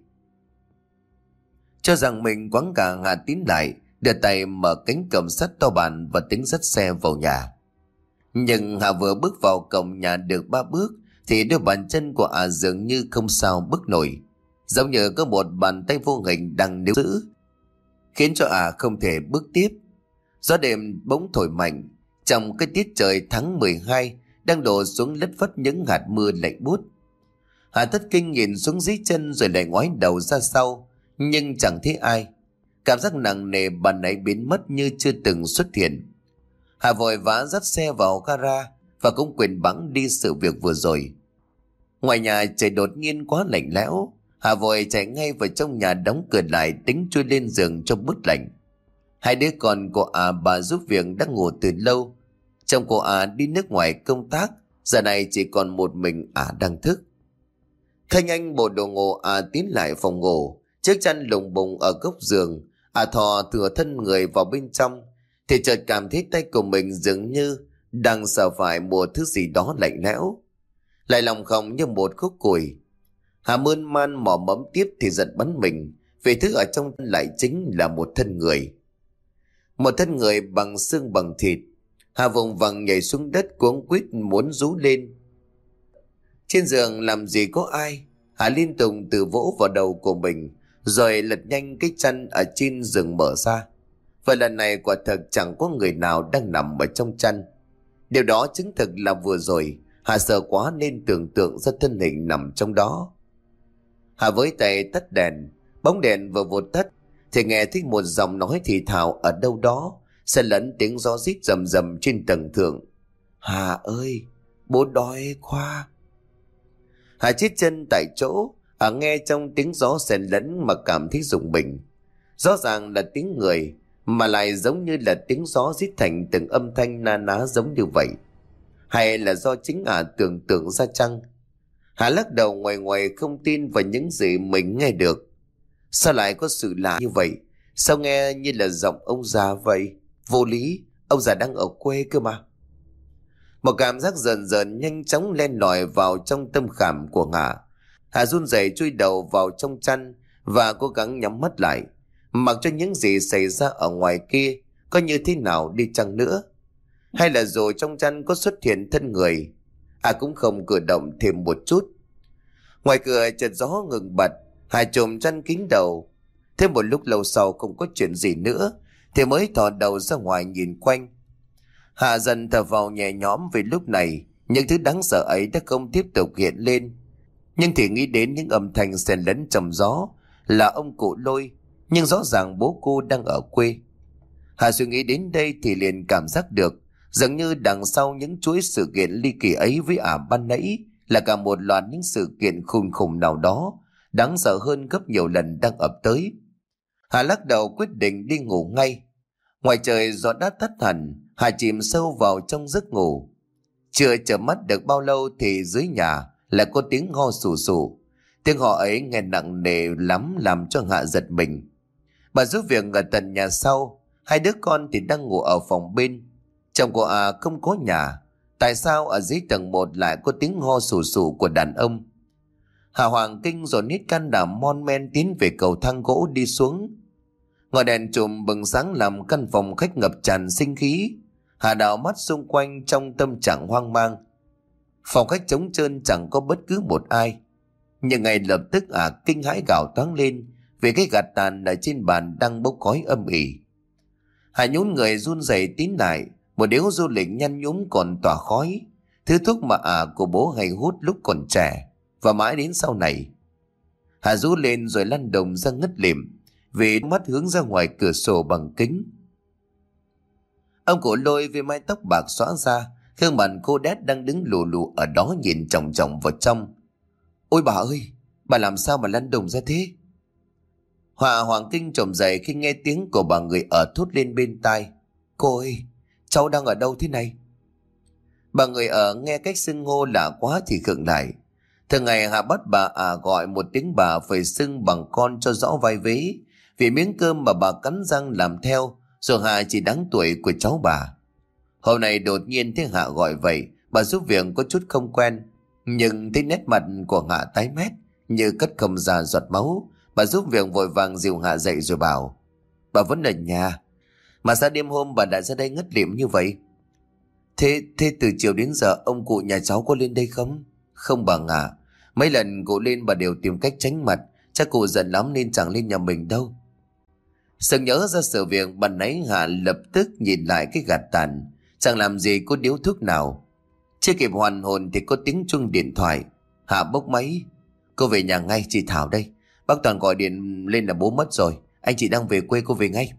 Cho rằng mình quáng cả, Hà tiến lại, đưa tay mở cánh cổng sắt to bản và tính dắt xe vào nhà. Nhưng Hà vừa bước vào cổng nhà được ba bước thì đôi bàn chân của Hà dường như không sao bước nổi, giống như có một bàn tay vô hình đang níu giữ, khiến cho Hà không thể bước tiếp. Gió đêm bỗng thổi mạnh, trong cái tiết trời tháng mười hai đang đổ xuống lất phất những hạt mưa lạnh buốt. Hà thất kinh nhìn xuống dưới chân rồi lại ngoái đầu ra sau, nhưng chẳng thấy ai. Cảm giác nặng nề ban nãy biến mất như chưa từng xuất hiện. Hà vội vã dắt xe vào gara và cũng quên bẵng đi sự việc vừa rồi. Ngoài nhà trời đột nhiên quá lạnh lẽo. Hà vội chạy ngay vào trong nhà đóng cửa lại, tính chui lên giường cho bớt lạnh. Hai đứa con của Hà bà giúp việc đã ngủ từ lâu. Chồng của Hà đi nước ngoài công tác, giờ này chỉ còn một mình Hà đang thức. Thanh Anh bộ đồ ngủ, Hà tiến lại phòng ngủ, chiếc chăn lùng bùng ở góc giường. Hà thò thừa thân người vào bên trong thì chợt cảm thấy tay của mình dường như đang sờ phải một thứ gì đó lạnh lẽo, lại lòng khòng như một khúc củi. Hà mơn man mò mẫm tiếp thì giật bắn mình, vì thứ ở trong lại chính là một thân người. Một thân người bằng xương bằng thịt. Hà vùng vằng nhảy xuống đất cuống quýt muốn rú lên. Trên giường làm gì có ai. Hà liên tục từ vỗ vào đầu của mình, rồi lật nhanh cái chăn ở trên giường mở ra. Và lần này quả thật chẳng có người nào đang nằm ở trong chăn. Điều đó chứng thực là vừa rồi Hà sợ quá nên tưởng tượng ra thân hình nằm trong đó. Hà với tay tắt đèn. Bóng đèn vừa vụt tắt thì nghe thấy một giọng nói thì thào ở đâu đó, xen lẫn tiếng gió rít rầm rầm trên tầng thượng. Hà ơi, bố đói quá. Hà chết chân tại chỗ. Hà nghe trong tiếng gió xen lẫn mà cảm thấy rùng mình. Rõ ràng là tiếng người, mà lại giống như là tiếng gió rít thành từng âm thanh na ná giống như vậy. Hay là do chính ả tưởng tượng ra chăng? Hà lắc đầu ngoài ngoài không tin vào những gì mình nghe được. Sao lại có sự lạ như vậy? Sao nghe như là giọng ông già vậy? Vô lý, ông già đang ở quê cơ mà. Một cảm giác dần dần nhanh chóng len lỏi vào trong tâm khảm của Hà. Hà run rẩy chui đầu vào trong chăn và cố gắng nhắm mắt lại, mặc cho những gì xảy ra ở ngoài kia có như thế nào đi chăng nữa, hay là dù trong chăn có xuất hiện thân người, Hà cũng không cử động thêm một chút. Ngoài cửa chợt gió ngừng bật, Hà chùm chăn kín đầu. Thêm một lúc lâu sau không có chuyện gì nữa thì mới thò đầu ra ngoài nhìn quanh. Hà dần thở vào nhẹ nhõm vì lúc này những thứ đáng sợ ấy đã không tiếp tục hiện lên. Nhưng thì nghĩ đến những âm thanh xen lẫn trong gió là ông cụ Lôi, nhưng rõ ràng bố cô đang ở quê. Hà suy nghĩ đến đây thì liền cảm giác được dường như đằng sau những chuỗi sự kiện ly kỳ ấy với ả ban nãy là cả một loạt những sự kiện khủng khủng nào đó đáng sợ hơn gấp nhiều lần đang ập tới. Hà lắc đầu quyết định đi ngủ ngay. Ngoài trời gió đã tắt hẳn, Hà chìm sâu vào trong giấc ngủ. Chưa chợp mắt được bao lâu thì dưới nhà lại có tiếng ho sù sù. Tiếng ho ấy nghe nặng nề lắm làm cho Hà giật mình. Bà giúp việc ở tận nhà sau, hai đứa con thì đang ngủ ở phòng bên. Chồng của à không có nhà. Tại sao ở dưới tầng một lại có tiếng ho sù sù của đàn ông? Hà hoàng kinh rồi nít can đảm mon men tiến về cầu thang gỗ đi xuống. Ngọn đèn chùm bừng sáng làm căn phòng khách ngập tràn sinh khí. Hà đảo mắt xung quanh trong tâm trạng hoang mang. Phòng khách trống trơn chẳng có bất cứ một ai. Nhưng ngay lập tức à kinh hãi gào toáng lên vì cái gạt tàn ở trên bàn đang bốc khói âm ỉ. Hà nhún người run rẩy tín lại. Một điếu du lịch nhăn nhúm còn tỏa khói, thứ thuốc mà ả của bố hay hút lúc còn trẻ và mãi đến sau này. Hà rú lên rồi lăn đồng ra ngất lịm vì mắt hướng ra ngoài cửa sổ bằng kính. Ông cụ Lôi với mái tóc bạc xõa ra, gương mặt cô đét đang đứng lù lù ở đó nhìn chòng chòng vào trong. Ôi bà ơi, bà làm sao mà lăn đồng ra thế? Hòa hoàng kinh trồm dậy khi nghe tiếng của bà người ở thốt lên bên tai. Cô ơi, cháu đang ở đâu thế này? Bà người ở nghe cách xưng hô lạ quá thì khựng lại. Thường ngày Hà bắt bà à gọi một tiếng bà phải xưng bằng con cho rõ vai vế, vì miếng cơm mà bà cắn răng làm theo, rồi Hà chỉ đáng tuổi của cháu bà. Hôm nay đột nhiên thấy Hà gọi vậy, bà giúp việc có chút không quen, nhưng thấy nét mặt của Hà tái mét như cất không ra giọt máu. Bà giúp việc vội vàng dìu Hà dậy rồi bảo: Bà vẫn ở nhà, mà sao đêm hôm bà đã ra đây ngất lịm như vậy? Thế thế từ chiều đến giờ ông cụ nhà cháu có lên đây không? Không bà à, mấy lần cụ lên bà đều tìm cách tránh mặt, chắc cụ giận lắm nên chẳng lên nhà mình đâu. Sực nhớ ra sự việc ban nãy, Hà lập tức nhìn lại cái gạt tàn, chẳng làm gì có điếu thuốc nào. Chưa kịp hoàn hồn thì có tiếng chuông điện thoại. Hà bốc máy. Cô về nhà ngay, chị Thảo đây. Bác Toàn gọi điện lên là bố mất rồi, anh chị đang về quê, cô về ngay.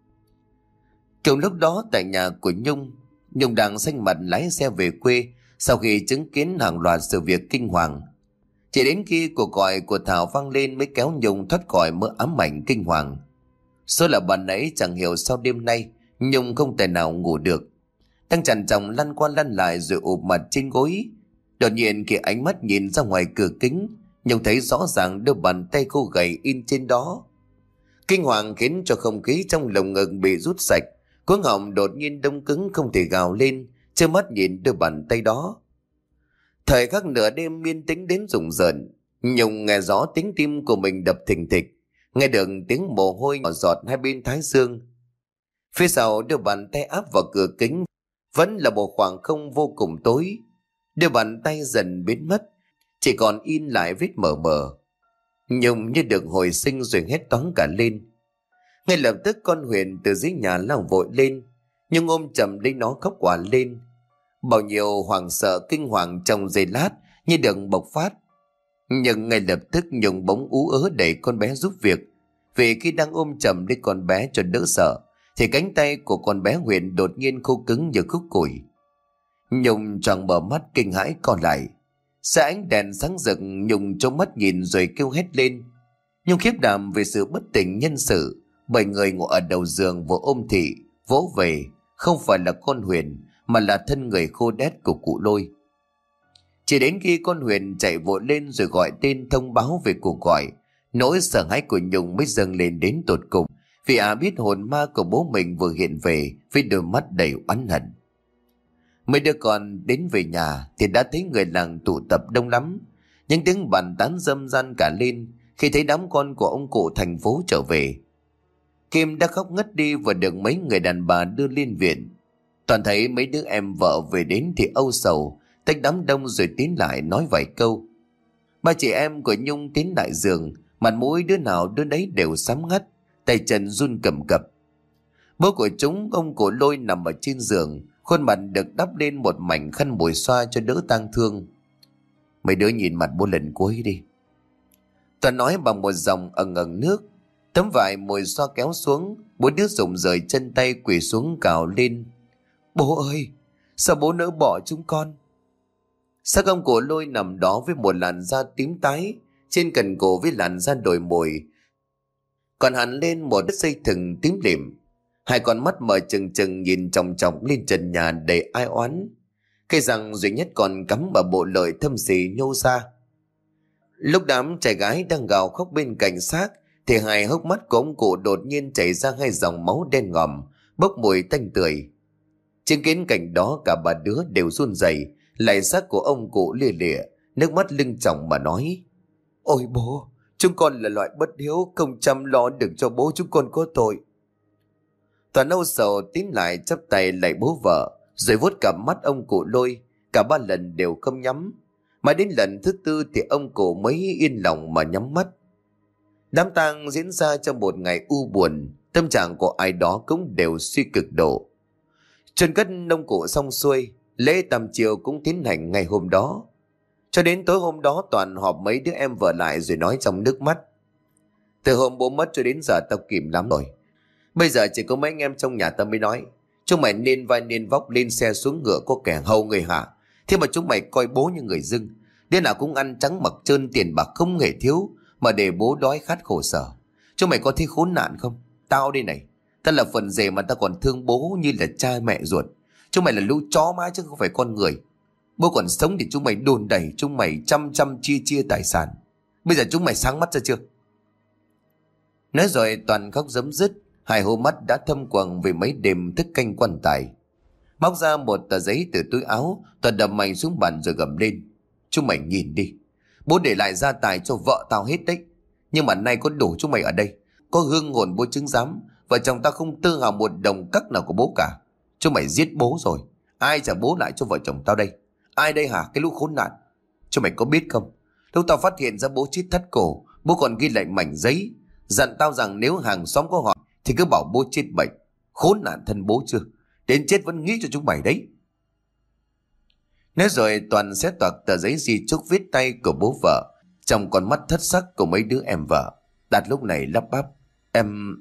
Cùng lúc đó tại nhà của Nhung, Nhung đang xanh mặt lái xe về quê sau khi chứng kiến hàng loạt sự việc kinh hoàng. Chỉ đến khi cuộc gọi của Thảo vang lên mới kéo Nhung thoát khỏi mơ ám ảnh kinh hoàng. Số là bà nãy chẳng hiểu sao đêm nay Nhung không thể nào ngủ được, đang trằn trọc lăn qua lăn lại rồi ụp mặt trên gối. Đột nhiên khi ánh mắt nhìn ra ngoài cửa kính, Nhung thấy rõ ràng đôi bàn tay khô gầy in trên đó. Kinh hoàng khiến cho không khí trong lồng ngực bị rút sạch, cuống họng đột nhiên đông cứng không thể gào lên, trơ mắt nhìn đôi bàn tay đó. Thời khắc nửa đêm yên tĩnh đến rùng rợn, Nhung nghe rõ tiếng tim của mình đập thình thịch, nghe được tiếng mồ hôi nhỏ giọt hai bên thái dương. Phía sau đôi bàn tay áp vào cửa kính vẫn là một khoảng không vô cùng tối. Đôi bàn tay dần biến mất, chỉ còn in lại vết mờ mờ. Nhung như được hồi sinh rồi hét toáng cả lên. Ngay lập tức con Huyền từ dưới nhà lao vội lên, nhưng ôm chầm lấy nó khóc quả lên. Bao nhiêu hoảng sợ kinh hoàng trong giây lát như được bộc phát. Nhưng ngay lập tức Nhung bỗng ú ớ đẩy con bé giúp việc, vì khi đang ôm chầm lấy con bé cho đỡ sợ thì cánh tay của con bé Huyền đột nhiên khô cứng như khúc củi. Nhung tròn mở mắt kinh hãi còn lại. Xa ánh đèn sáng rực, Nhung trông mắt nhìn rồi kêu hét lên. Nhung khiếp đảm về sự bất tỉnh nhân sự, bởi người ngồi ở đầu giường vừa ôm thị vỗ về không phải là con Huyền mà là thân người khô đét của cụ Lôi. Chỉ đến khi con Huyền chạy vội lên rồi gọi tên thông báo về cuộc gọi, nỗi sợ hãi của Nhung mới dâng lên đến tột cùng, vì ả biết hồn ma của bố mình vừa hiện về với đôi mắt đầy oán hận. Mấy đứa con đến về nhà thì đã thấy người làng tụ tập đông lắm. Những tiếng bàn tán râm ran cả lên khi thấy đám con của ông cụ thành phố trở về. Kim đã khóc ngất đi và được mấy người đàn bà đưa lên viện. Toàn thấy mấy đứa em vợ về đến thì âu sầu, tách đám đông rồi tiến lại nói vài câu. Ba chị em của Nhung tiến lại giường, mặt mũi đứa nào đứa đấy đều xám ngắt, tay chân run cầm cập. Bố của chúng, ông cụ Lôi, nằm ở trên giường, khuôn mặt được đắp lên một mảnh khăn bồi xoa cho đỡ tang thương. Mấy đứa nhìn mặt bố lần cuối đi. Toàn nói bằng một dòng ẩn ẩn nước. Tấm vải mồi xoa kéo xuống, bố đứa rụng rời chân tay quỳ xuống cào lên. Bố ơi, sao bố nỡ bỏ chúng con? Xác ông cụ Lôi nằm đó với một làn da tím tái, trên cần cổ với làn da đồi mồi, còn hẳn lên một dây thừng tím lịm. Hai con mắt mở trừng trừng nhìn chòng chọc lên trần nhà đầy ai oán. Cây răng duy nhất còn cắm vào bộ lợi thâm xì nhô ra. Lúc đám trai gái đang gào khóc bên cạnh xác thì hai hốc mắt của ông cụ đột nhiên chảy ra hai dòng máu đen ngòm, bốc mùi tanh tưởi. Chứng kiến cảnh đó cả ba đứa đều run rẩy, lạy xác của ông cụ lia lịa, nước mắt lưng tròng mà nói: Ôi bố, chúng con là loại bất hiếu, không chăm lo được cho bố, chúng con có tội. Toàn âu sầu tiến lại chắp tay lạy bố vợ, rồi vuốt cả mắt ông cụ Lôi. Cả ba lần đều không nhắm, mà đến lần thứ tư thì ông cụ mới yên lòng mà nhắm mắt. Đám tang diễn ra trong một ngày u buồn, tâm trạng của ai đó cũng đều suy cực độ. Chôn cất ông cụ xong xuôi, lễ tầm chiều cũng tiến hành ngày hôm đó. Cho đến tối hôm đó, Toàn họp mấy đứa em vợ lại rồi nói trong nước mắt: Từ hôm bố mất cho đến giờ tao kìm lắm rồi. Bây giờ chỉ có mấy anh em trong nhà tao mới nói: Chúng mày nên vai nên vóc, lên xe xuống ngựa có kẻ hầu người hạ. Thế mà chúng mày coi bố như người dưng, đứa nào cũng ăn trắng mặc trơn, tiền bạc không hề thiếu, mà để bố đói khát khổ sở. Chúng mày có thấy khốn nạn không? Tao đây này, tao là phần rể mà tao còn thương bố như là cha mẹ ruột. Chúng mày là lũ chó má chứ không phải con người. Bố còn sống thì chúng mày đồn đẩy, chúng mày chăm chăm chia chia tài sản. Bây giờ chúng mày sáng mắt ra chưa? Nói rồi Toàn khóc rấm dứt, hai hô mắt đã thâm quầng vì mấy đêm thức canh quan tài. Móc ra một tờ giấy từ túi áo, Toàn đập mạnh xuống bàn rồi gầm lên: Chúng mày nhìn đi, bố để lại gia tài cho vợ tao hết đấy. Nhưng mà nay có đủ chúng mày ở đây, có hương hồn bố chứng giám, vợ chồng tao không tư hào một đồng cắc nào của bố cả. Chúng mày giết bố rồi, ai trả bố lại cho vợ chồng tao đây? Ai đây hả, cái lũ khốn nạn? Chúng mày có biết không, lúc tao phát hiện ra bố chết thắt cổ, bố còn ghi lại mảnh giấy, dặn tao rằng nếu hàng xóm có hỏi thì cứ bảo bố chết bệnh. Khốn nạn thân bố chưa, đến chết vẫn nghĩ cho chúng mày đấy. Nói rồi Toàn xé toạc tờ giấy di chúc viết tay của bố vợ, trong con mắt thất sắc của mấy đứa em vợ. Đạt lúc này lắp bắp: Em...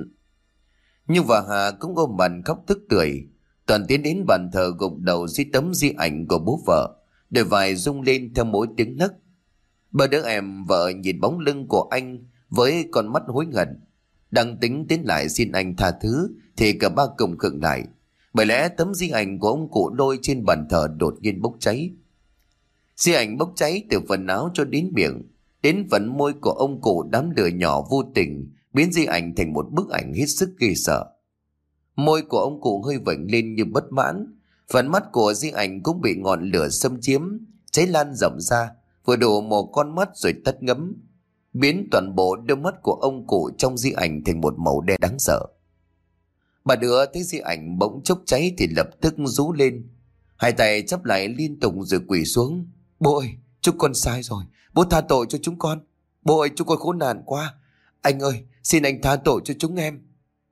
Nhưng và Hà cũng ôm mặt khóc tức tưởi. Toàn tiến đến bàn thờ gục đầu dưới tấm di ảnh của bố vợ, đôi vai rung lên theo mỗi tiếng nấc. Ba đứa em vợ nhìn bóng lưng của anh với con mắt hối hận. Đang tính tiến lại xin anh tha thứ thì cả ba cùng khựng lại, bởi lẽ tấm di ảnh của ông cụ Lôi trên bàn thờ đột nhiên bốc cháy. Di ảnh bốc cháy từ phần áo cho đến miệng, đến phần môi của ông cụ. Đám lửa nhỏ vô tình biến di ảnh thành một bức ảnh hết sức ghê sợ. Môi của ông cụ hơi vểnh lên như bất mãn, phần mắt của di ảnh cũng bị ngọn lửa xâm chiếm, cháy lan rộng ra, vừa đủ một con mắt rồi tắt ngấm, biến toàn bộ đôi mắt của ông cụ trong di ảnh thành một màu đen đáng sợ. Bà đứa thấy di ảnh bỗng chốc cháy thì lập tức rú lên, hai tay chắp lại liên tục rồi quỳ xuống: Bố ơi, chúng con sai rồi, bố tha tội cho chúng con. Bố ơi, chúng con khốn nạn quá, anh ơi, xin anh tha tội cho chúng em.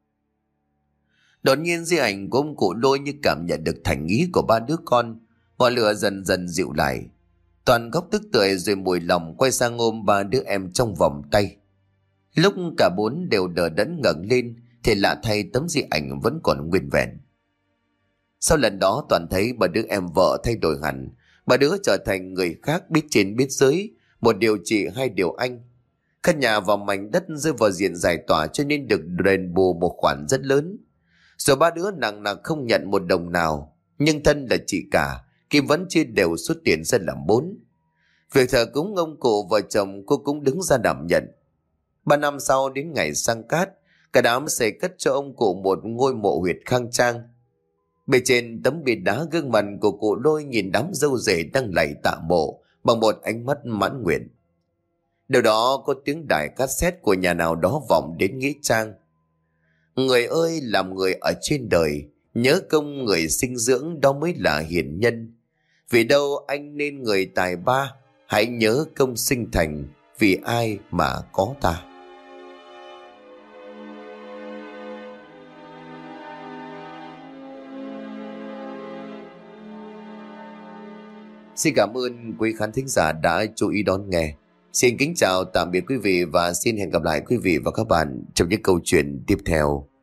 Đột nhiên di ảnh của ông cụ Lôi như cảm nhận được thành ý của ba đứa con, ngọn lửa dần dần dịu lại. Toàn khóc tức tưởi rồi mùi lòng quay sang ôm ba đứa em trong vòng tay. Lúc cả bốn đều đờ đẫn ngẩng lên thì lạ thay tấm di ảnh vẫn còn nguyên vẹn. Sau lần đó Toàn thấy ba đứa em vợ thay đổi hẳn, ba đứa trở thành người khác, biết trên biết dưới, một điều chị hai điều anh. Căn nhà và mảnh đất rơi vào diện giải tỏa cho nên được đền bù một khoản rất lớn. Rồi ba đứa nặng nặc không nhận một đồng nào. Nhưng thân là chị cả, Kim vẫn chia đều số tiền ra làm bốn. Việc thờ cúng ông cụ, vợ chồng cô cũng đứng ra đảm nhận. Ba năm sau đến ngày sang cát, cả đám sẽ cất cho ông cụ một ngôi mộ huyệt khang trang. Bề trên tấm bia đá, gương mặt của cụ Lôi nhìn đám dâu rể đang lạy tạ mộ bằng một ánh mắt mãn nguyện. Điều đó có tiếng đài cassette của nhà nào đó vọng đến nghĩa trang. Người ơi, làm người ở trên đời, nhớ công người sinh dưỡng, đó mới là hiền nhân. Vì đâu anh nên người tài ba, hãy nhớ công sinh thành, vì ai mà có ta. Xin cảm ơn quý khán thính giả đã chú ý đón nghe. Xin kính chào tạm biệt quý vị và xin hẹn gặp lại quý vị và các bạn trong những câu chuyện tiếp theo.